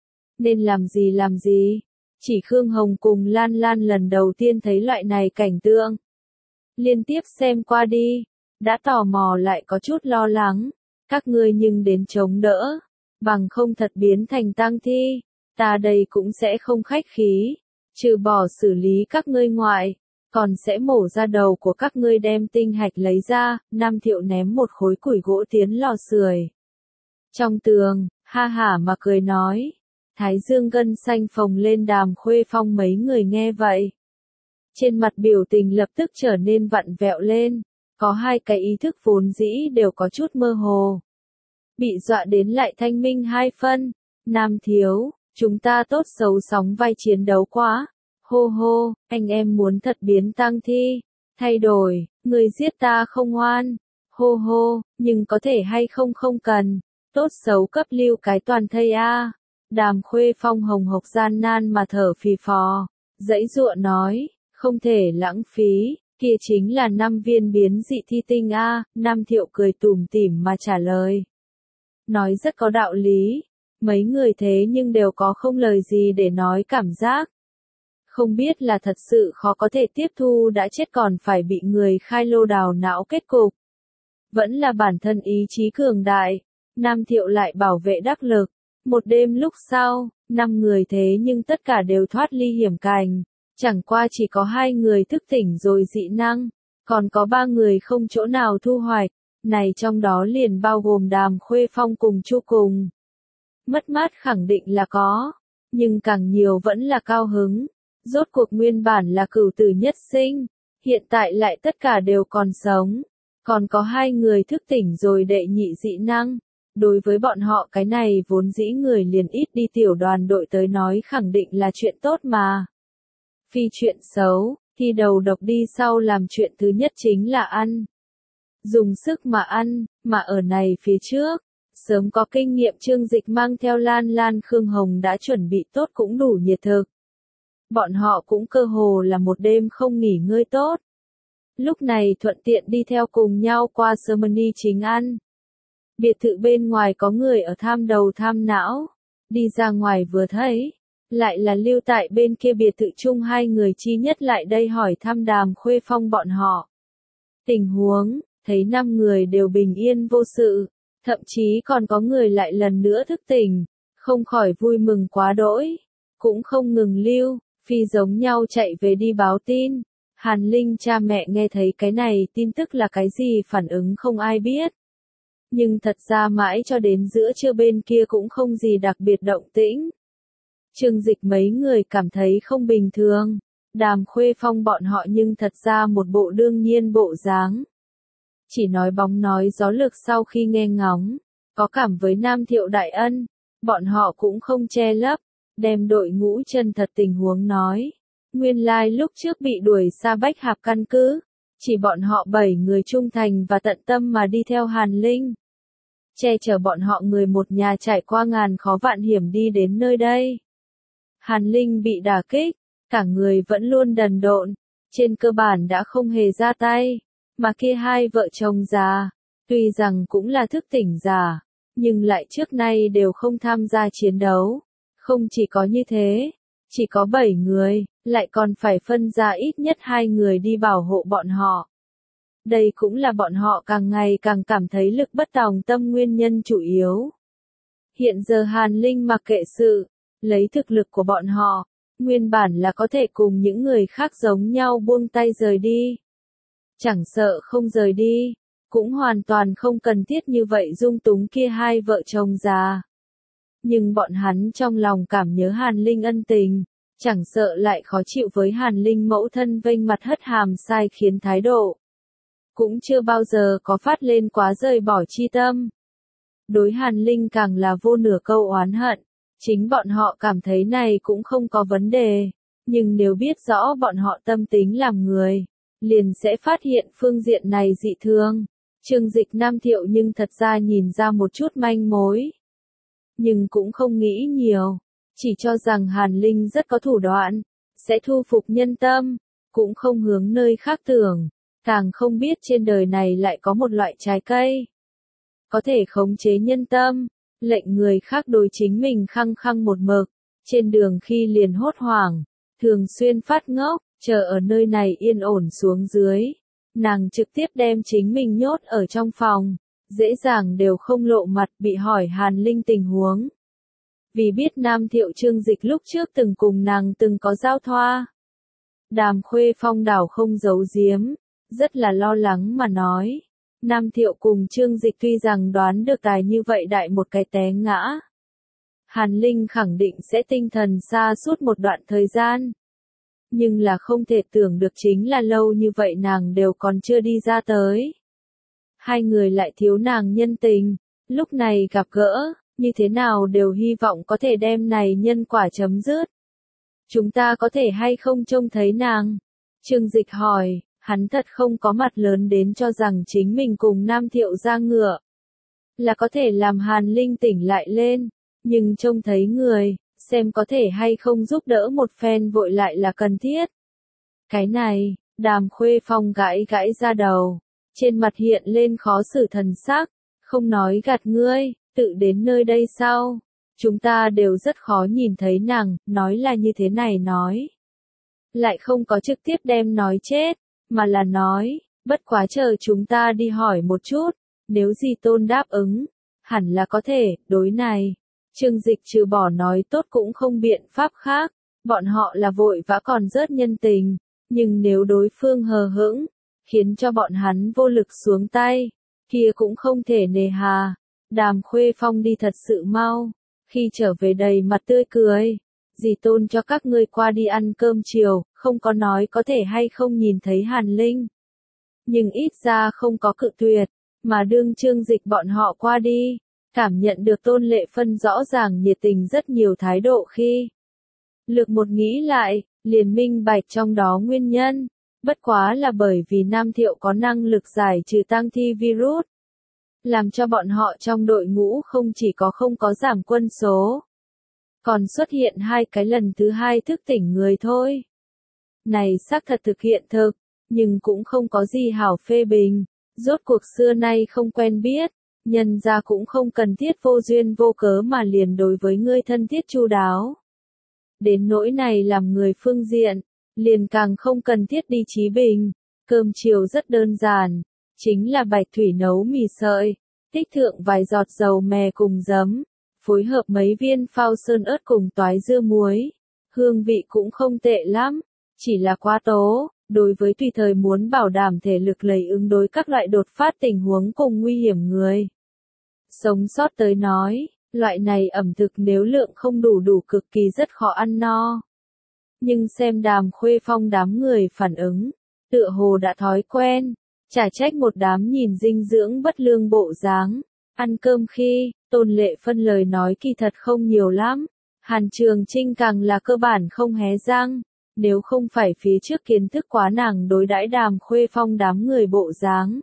Nên làm gì, chỉ Khương Hồng cùng Lan Lan lần đầu tiên thấy loại này cảnh tượng. Liên tiếp xem qua đi, đã tò mò lại có chút lo lắng, các ngươi nhưng đến chống đỡ, bằng không thật biến thành tang thi, ta đây cũng sẽ không khách khí, trừ bỏ xử lý các ngươi ngoại, còn sẽ mổ ra đầu của các ngươi đem tinh hạch lấy ra. Nam Thiệu ném một khối củi gỗ tiến lò sưởi. Trong tường, ha hả mà cười nói. Thái dương gân xanh phồng lên. Đàm Khuê Phong mấy người nghe vậy. Trên mặt biểu tình lập tức trở nên vặn vẹo lên, có 2 cái ý thức vốn dĩ đều có chút mơ hồ. Bị dọa đến lại thanh minh 2 phân. Nam thiếu, chúng ta tốt xấu sóng vai chiến đấu quá. Hô hô, anh em muốn thật biến tang thi, thay đổi, người giết ta không oan. Hô hô, nhưng có thể hay không không cần, tốt xấu cấp lưu cái toàn thây a. Đàm Khuê Phong hồng hộc gian nan mà thở phì phò, giãy giụa nói, không thể lãng phí, kia chính là 5 viên biến dị thi tinh a. Nam Thiệu cười tủm tỉm mà trả lời. Nói rất có đạo lý, mấy người thế nhưng đều có không lời gì để nói cảm giác. Không biết là thật sự khó có thể tiếp thu đã chết còn phải bị người khai lô đào não kết cục. Vẫn là bản thân ý chí cường đại, Nam Thiệu lại bảo vệ đắc lực. Một đêm lúc sau, 5 người thế nhưng tất cả đều thoát ly hiểm cảnh. Chẳng qua chỉ có 2 người thức tỉnh rồi dị năng, còn có 3 người không chỗ nào thu hoạch. Này trong đó liền bao gồm Đàm Khuê Phong cùng Chu Cùng. Mất mát khẳng định là có, nhưng càng nhiều vẫn là cao hứng. Rốt cuộc nguyên bản là cửu tử nhất sinh, hiện tại lại tất cả đều còn sống. Còn có 2 người thức tỉnh rồi đệ nhị dị năng. Đối với bọn họ cái này vốn dĩ người liền ít đi tiểu đoàn đội tới nói khẳng định là chuyện tốt mà. Phi chuyện xấu, thì đầu độc đi sau làm chuyện thứ nhất chính là ăn. Dùng sức mà ăn, mà ở này phía trước, sớm có kinh nghiệm Trương Dịch mang theo Lan Lan Khương Hồng đã chuẩn bị tốt cũng đủ nhiệt thực. Bọn họ cũng cơ hồ là một đêm không nghỉ ngơi tốt. Lúc này thuận tiện đi theo cùng nhau qua Germany chính ăn. Biệt thự bên ngoài có người ở tham đầu tham não. Đi ra ngoài vừa thấy, lại là lưu tại bên kia biệt thự chung 2 người chi nhất lại đây hỏi thăm Đàm Khuê Phong bọn họ. Tình huống, thấy 5 người đều bình yên vô sự, thậm chí còn có người lại lần nữa thức tỉnh, không khỏi vui mừng quá đỗi, cũng không ngừng lưu, phi giống nhau chạy về đi báo tin. Hàn Linh cha mẹ nghe thấy cái này tin tức là cái gì phản ứng không ai biết. Nhưng thật ra mãi cho đến giữa trưa bên kia cũng không gì đặc biệt động tĩnh. Trương Dịch mấy người cảm thấy không bình thường, Đàm Khuê Phong bọn họ nhưng thật ra một bộ đương nhiên bộ dáng. Chỉ nói bóng nói gió lược sau khi nghe ngóng, có cảm với Nam Thiệu đại ân, bọn họ cũng không che lấp, đem đội ngũ chân thật tình huống nói. Nguyên lai lúc trước bị đuổi xa Bách Hạp căn cứ, chỉ bọn họ 7 người trung thành và tận tâm mà đi theo Hàn Linh. Che chở bọn họ người một nhà trải qua ngàn khó vạn hiểm đi đến nơi đây. Hàn Linh bị đả kích, cả người vẫn luôn đần độn, trên cơ bản đã không hề ra tay, mà kia 2 vợ chồng già, tuy rằng cũng là thức tỉnh giả, nhưng lại trước nay đều không tham gia chiến đấu. Không chỉ có như thế, chỉ có 7 người, lại còn phải phân ra ít nhất 2 người đi bảo hộ bọn họ. Đây cũng là bọn họ càng ngày càng cảm thấy lực bất tòng tâm nguyên nhân chủ yếu. Hiện giờ Hàn Linh mặc kệ sự, lấy thực lực của bọn họ, nguyên bản là có thể cùng những người khác giống nhau buông tay rời đi. Chẳng sợ không rời đi, cũng hoàn toàn không cần thiết như vậy dung túng kia hai vợ chồng già. Nhưng bọn hắn trong lòng cảm nhớ Hàn Linh ân tình, chẳng sợ lại khó chịu với Hàn Linh mẫu thân vênh mặt hất hàm sai khiến thái độ. Cũng chưa bao giờ có phát lên quá rời bỏ chi tâm. Đối Hàn Linh càng là vô nửa câu oán hận, chính bọn họ cảm thấy này cũng không có vấn đề, nhưng nếu biết rõ bọn họ tâm tính làm người, liền sẽ phát hiện phương diện này dị thường. Trương Dịch Nam Thiệu nhưng thật ra nhìn ra một chút manh mối. Nhưng cũng không nghĩ nhiều, chỉ cho rằng Hàn Linh rất có thủ đoạn, sẽ thu phục nhân tâm, cũng không hướng nơi khác tưởng, càng không biết trên đời này lại có một loại trái cây. Có thể khống chế nhân tâm, lệnh người khác đối chính mình khăng khăng một mực, trên đường khi liền hốt hoảng, thường xuyên phát ngốc, chờ ở nơi này yên ổn xuống dưới. Nàng trực tiếp đem chính mình nhốt ở trong phòng, dễ dàng đều không lộ mặt bị hỏi Hàn Linh tình huống. Vì biết Nam Thiệu Trương Dịch lúc trước từng cùng nàng từng có giao thoa. Đàm Khuê Phong đảo không giấu giếm, rất là lo lắng mà nói. Nam Thiệu cùng Trương Dịch tuy rằng đoán được tài như vậy đại một cái té ngã. Hàn Linh khẳng định sẽ tinh thần xa suốt một đoạn thời gian. Nhưng là không thể tưởng được chính là lâu như vậy nàng đều còn chưa đi ra tới. Hai người lại thiếu nàng nhân tình, lúc này gặp gỡ, như thế nào đều hy vọng có thể đem này nhân quả chấm dứt. Chúng ta có thể hay không trông thấy nàng? Trương Dịch hỏi, hắn thật không có mặt lớn đến cho rằng chính mình cùng Nam Thiệu ra ngựa. Là có thể làm Hàn Linh tỉnh lại lên, nhưng trông thấy người, xem có thể hay không giúp đỡ một phen vội lại là cần thiết. Cái này, Đàm Khuê Phong gãi gãi ra đầu, trên mặt hiện lên khó xử thần sắc, không nói gạt ngươi, tự đến nơi đây sao? Chúng ta đều rất khó nhìn thấy nàng, nói là như thế này nói. Lại không có trực tiếp đem nói chết, mà là nói, bất quá chờ chúng ta đi hỏi một chút, nếu Di Tôn đáp ứng, hẳn là có thể, đối này. Trương Dịch trừ bỏ nói tốt cũng không biện pháp khác, bọn họ là vội vã còn rớt nhân tình, nhưng nếu đối phương hờ hững, khiến cho bọn hắn vô lực xuống tay, kia cũng không thể nề hà. Đàm Khuê Phong đi thật sự mau, khi trở về đầy mặt tươi cười, Dì Tôn cho các ngươi qua đi ăn cơm chiều, không có nói có thể hay không nhìn thấy Hàn Linh. Nhưng ít ra không có cự tuyệt, mà đương Trương Dịch bọn họ qua đi. Cảm nhận được Tôn Lệ Phân rõ ràng nhiệt tình rất nhiều thái độ khi. Lược một nghĩ lại, liền minh bạch trong đó nguyên nhân, bất quá là bởi vì Nam Thiệu có năng lực giải trừ tang thi virus. Làm cho bọn họ trong đội ngũ không chỉ có không có giảm quân số, còn xuất hiện hai cái lần thứ hai thức tỉnh người thôi. Này xác thật thực hiện thực, nhưng cũng không có gì hảo phê bình, rốt cuộc xưa nay không quen biết. Nhân ra cũng không cần thiết vô duyên vô cớ mà liền đối với ngươi thân thiết chu đáo. Đến nỗi này làm người phương diện, liền càng không cần thiết đi trí bình. Cơm chiều rất đơn giản, chính là bạch thủy nấu mì sợi, tích thượng vài giọt dầu mè cùng giấm, phối hợp mấy viên phao sơn ớt cùng toái dưa muối. Hương vị cũng không tệ lắm, chỉ là quá tố. Đối với tùy thời muốn bảo đảm thể lực lấy ứng đối các loại đột phát tình huống cùng nguy hiểm người sống sót tới nói, loại này ẩm thực nếu lượng không đủ cực kỳ rất khó ăn no. Nhưng xem Đàm Khuê Phong đám người phản ứng, tựa hồ đã thói quen, chả trách một đám nhìn dinh dưỡng bất lương bộ dáng. Ăn cơm khi, Tôn Lệ Phân lời nói kỳ thật không nhiều lắm, Hàn Trường Trinh càng là cơ bản không hé răng. Nếu không phải phía trước kiến thức quá nàng đối đãi Đàm Khuê Phong đám người bộ dáng,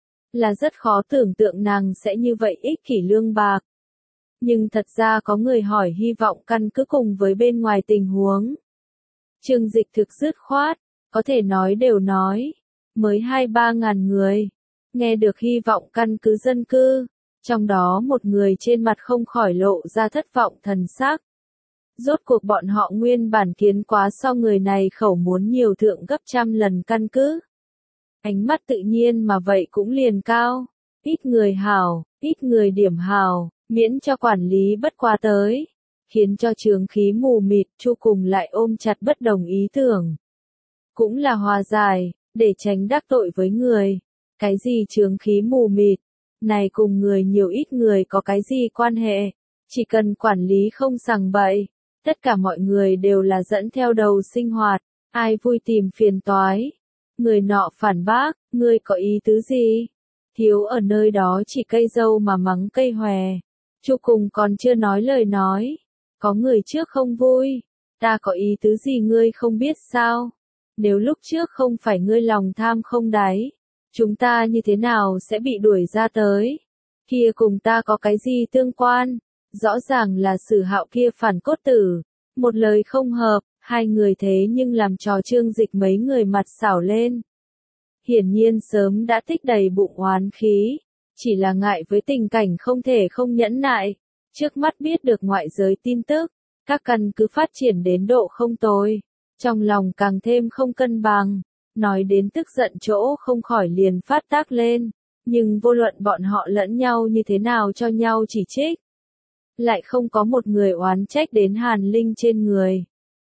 là rất khó tưởng tượng nàng sẽ như vậy ích kỷ lương bạc. Nhưng thật ra có người hỏi hy vọng căn cứ cùng với bên ngoài tình huống. Trương Dịch thực dứt khoát, có thể nói đều nói, mới 2-3 ngàn người. Nghe được hy vọng căn cứ dân cư, Trong đó một người trên mặt không khỏi lộ ra thất vọng thần sắc. Rốt cuộc bọn họ nguyên bản kiến quá so người này khẩu muốn nhiều thượng gấp trăm lần căn cứ. Ánh mắt tự nhiên mà vậy cũng liền cao. Ít người hào, ít người điểm hào, miễn cho quản lý bất quá tới. Khiến cho chướng khí mù mịt, Chu cùng lại ôm chặt bất đồng ý tưởng. Cũng là hòa giải, để tránh đắc tội với người. Cái gì chướng khí mù mịt? Này cùng người nhiều ít người có cái gì quan hệ? Chỉ cần quản lý không sằng bậy. Tất cả mọi người đều là dẫn theo đầu sinh hoạt. Ai vui tìm phiền toái. Người nọ phản bác, ngươi có ý tứ gì? Thiếu ở nơi đó chỉ cây dâu mà mắng cây hòe. Chu cùng còn chưa nói lời nói. Có người trước không vui. Ta có ý tứ gì ngươi không biết sao? Nếu lúc trước không phải ngươi lòng tham không đáy, chúng ta như thế nào sẽ bị đuổi ra tới? Kia cùng ta có cái gì tương quan? Rõ ràng là Sử Hạo kia phản cốt tử. Một lời không hợp, hai người thế nhưng làm trò Trương Dịch mấy người mặt xảo lên. Hiển nhiên sớm đã tích đầy bụng oán khí, chỉ là ngại với tình cảnh không thể không nhẫn nại. Trước mắt biết được ngoại giới tin tức, các căn cứ phát triển đến độ không tồi, trong lòng càng thêm không cân bằng, nói đến tức giận chỗ không khỏi liền phát tác lên, nhưng vô luận bọn họ lẫn nhau như thế nào cho nhau chỉ trích, lại không có một người oán trách đến Hàn Linh trên người.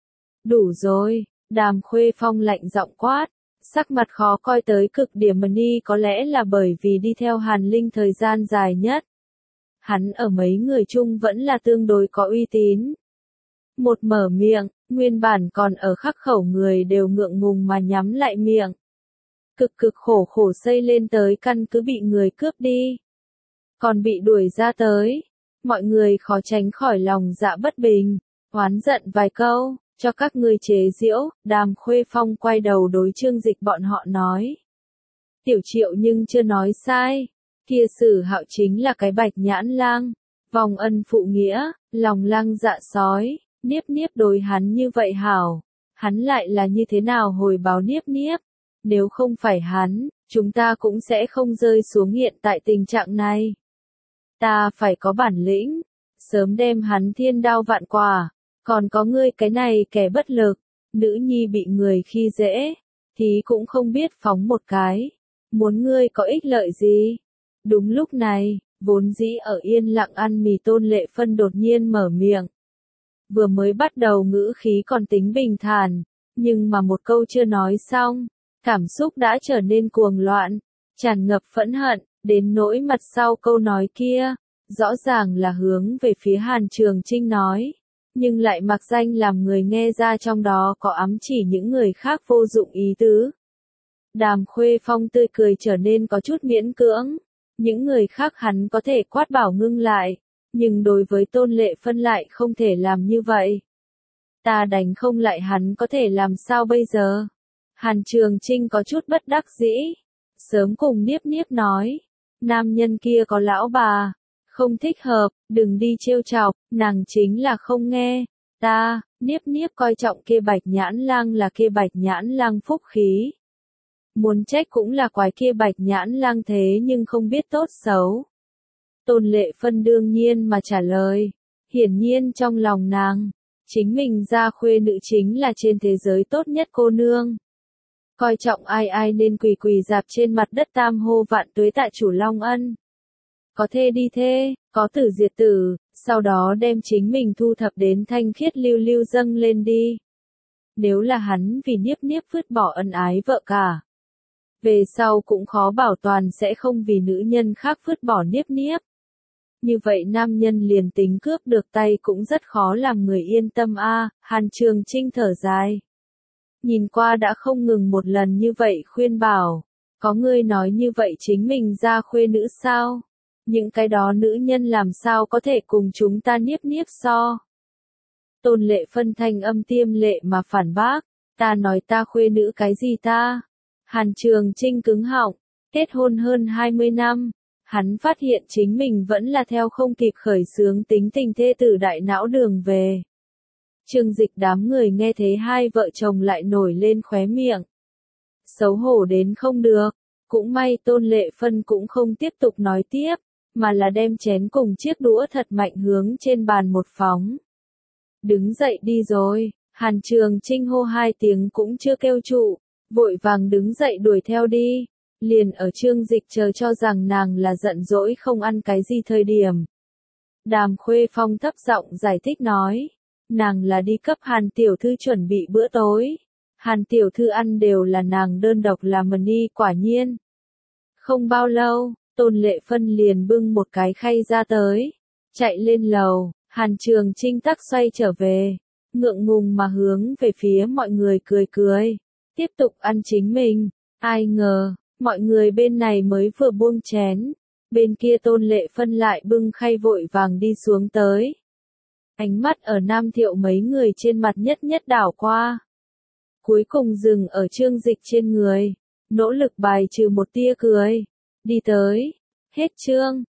Đủ rồi, Đàm Khuê Phong lạnh giọng quát, sắc mặt khó coi tới cực điểm mà ni có lẽ là bởi vì đi theo Hàn Linh thời gian dài nhất. Hắn ở mấy người chung vẫn là tương đối có uy tín. Một mở miệng, nguyên bản còn ở khắc khẩu người đều ngượng ngùng mà nhắm lại miệng. Cực khổ khổ xây lên tới căn cứ bị người cướp đi. Còn bị đuổi ra tới. Mọi người khó tránh khỏi lòng dạ bất bình, oán giận vài câu, cho các ngươi chế giễu. Đàm Khuê Phong quay đầu đối Trương Dịch bọn họ nói. Tiểu Triệu nhưng chưa nói sai. Kia Sử Hạo chính là cái bạch nhãn lang, vòng ân phụ nghĩa, lòng lang dạ sói, Niếp Niếp đối hắn như vậy hảo, hắn lại là như thế nào hồi báo Niếp Niếp? Nếu không phải hắn, chúng ta cũng sẽ không rơi xuống hiện tại tình trạng này. Ta phải có bản lĩnh, sớm đem hắn thiên đao vạn quả, còn có ngươi cái này kẻ bất lực, nữ nhi bị người khi dễ, thì cũng không biết phóng một cái, muốn ngươi có ích lợi gì? Đúng lúc này, vốn dĩ ở yên lặng ăn mì Tôn Lệ Phân đột nhiên mở miệng. Vừa mới bắt đầu ngữ khí còn tính bình thản, nhưng mà một câu chưa nói xong, cảm xúc đã trở nên cuồng loạn, tràn ngập phẫn hận, đến nỗi mặt sau câu nói kia, rõ ràng là hướng về phía Hàn Trường Trinh nói, nhưng lại mặc danh làm người nghe ra trong đó có ám chỉ những người khác vô dụng ý tứ. Đàm Khuê Phong tươi cười trở nên có chút miễn cưỡng. Những người khác hắn có thể quát bảo ngưng lại, nhưng đối với Tôn Lệ Phân lại không thể làm như vậy. Ta đánh không lại hắn có thể làm sao bây giờ? Hàn Trường Trinh có chút bất đắc dĩ. Sớm cùng Niếp Niếp nói, nam nhân kia có lão bà, không thích hợp, đừng đi trêu chọc, nàng chính là không nghe. Ta, Niếp Niếp coi trọng kia bạch nhãn lang là kia bạch nhãn lang phúc khí. Muốn trách cũng là quái kia bạch nhãn lang thế nhưng không biết tốt xấu. Tôn Lệ Phân đương nhiên mà trả lời. Hiển nhiên trong lòng nàng, chính mình gia khuê nữ chính là trên thế giới tốt nhất cô nương. Coi trọng ai nên quỳ quỳ dạp trên mặt đất tam hô vạn tuế tạ chủ Long Ân. Có thê đi thê, có tử diệt tử, sau đó đem chính mình thu thập đến thanh khiết lưu lưu dâng lên đi. Nếu là hắn vì Niếp Niếp vứt bỏ ân ái vợ cả, về sau cũng khó bảo toàn sẽ không vì nữ nhân khác vứt bỏ Niếp Niếp. Như vậy nam nhân liền tính cướp được tay cũng rất khó làm người yên tâm a. Hàn Trường Trinh thở dài. Nhìn qua đã không ngừng một lần như vậy khuyên bảo. Có người nói như vậy chính mình ra khuê nữ sao? Những cái đó nữ nhân làm sao có thể cùng chúng ta Niếp Niếp so? Tôn Lệ Phân thanh âm tiêm lệ mà phản bác. Ta nói ta khuê nữ cái gì ta? Hàn Trường Trinh cứng họng, kết hôn hơn 20 năm, hắn phát hiện chính mình vẫn là theo không kịp khởi xướng tính tình thê tử đại não đường về. Trương Dịch đám người nghe thấy hai vợ chồng lại nổi lên khóe miệng. Xấu hổ đến không được, cũng may Tôn Lệ Phân cũng không tiếp tục nói tiếp, mà là đem chén cùng chiếc đũa thật mạnh hướng trên bàn một phóng. Đứng dậy đi rồi, Hàn Trường Trinh hô hai tiếng cũng chưa kêu trụ, vội vàng đứng dậy đuổi theo đi. Liền ở Trương Dịch chờ cho rằng nàng là giận dỗi không ăn cái gì thời điểm. Đàm Khuê Phong thấp giọng giải thích nói, nàng là đi cấp Hàn tiểu thư chuẩn bị bữa tối. Hàn tiểu thư ăn đều là nàng đơn độc làm mani. Quả nhiên. Không bao lâu, Tôn Lệ Phân liền bưng một cái khay ra tới, chạy lên lầu. Hàn Trường Trinh tắc xoay trở về, ngượng ngùng mà hướng về phía mọi người cười cười, tiếp tục ăn chính mình. Ai ngờ, mọi người bên này mới vừa buông chén, bên kia Tôn Lệ Phân lại bưng khay vội vàng đi xuống tới. Ánh mắt ở Nam Thiệu mấy người trên mặt nhất nhất đảo qua, cuối cùng dừng ở Trương Dịch trên người, nỗ lực bài trừ một tia cười. Đi tới, hết chương.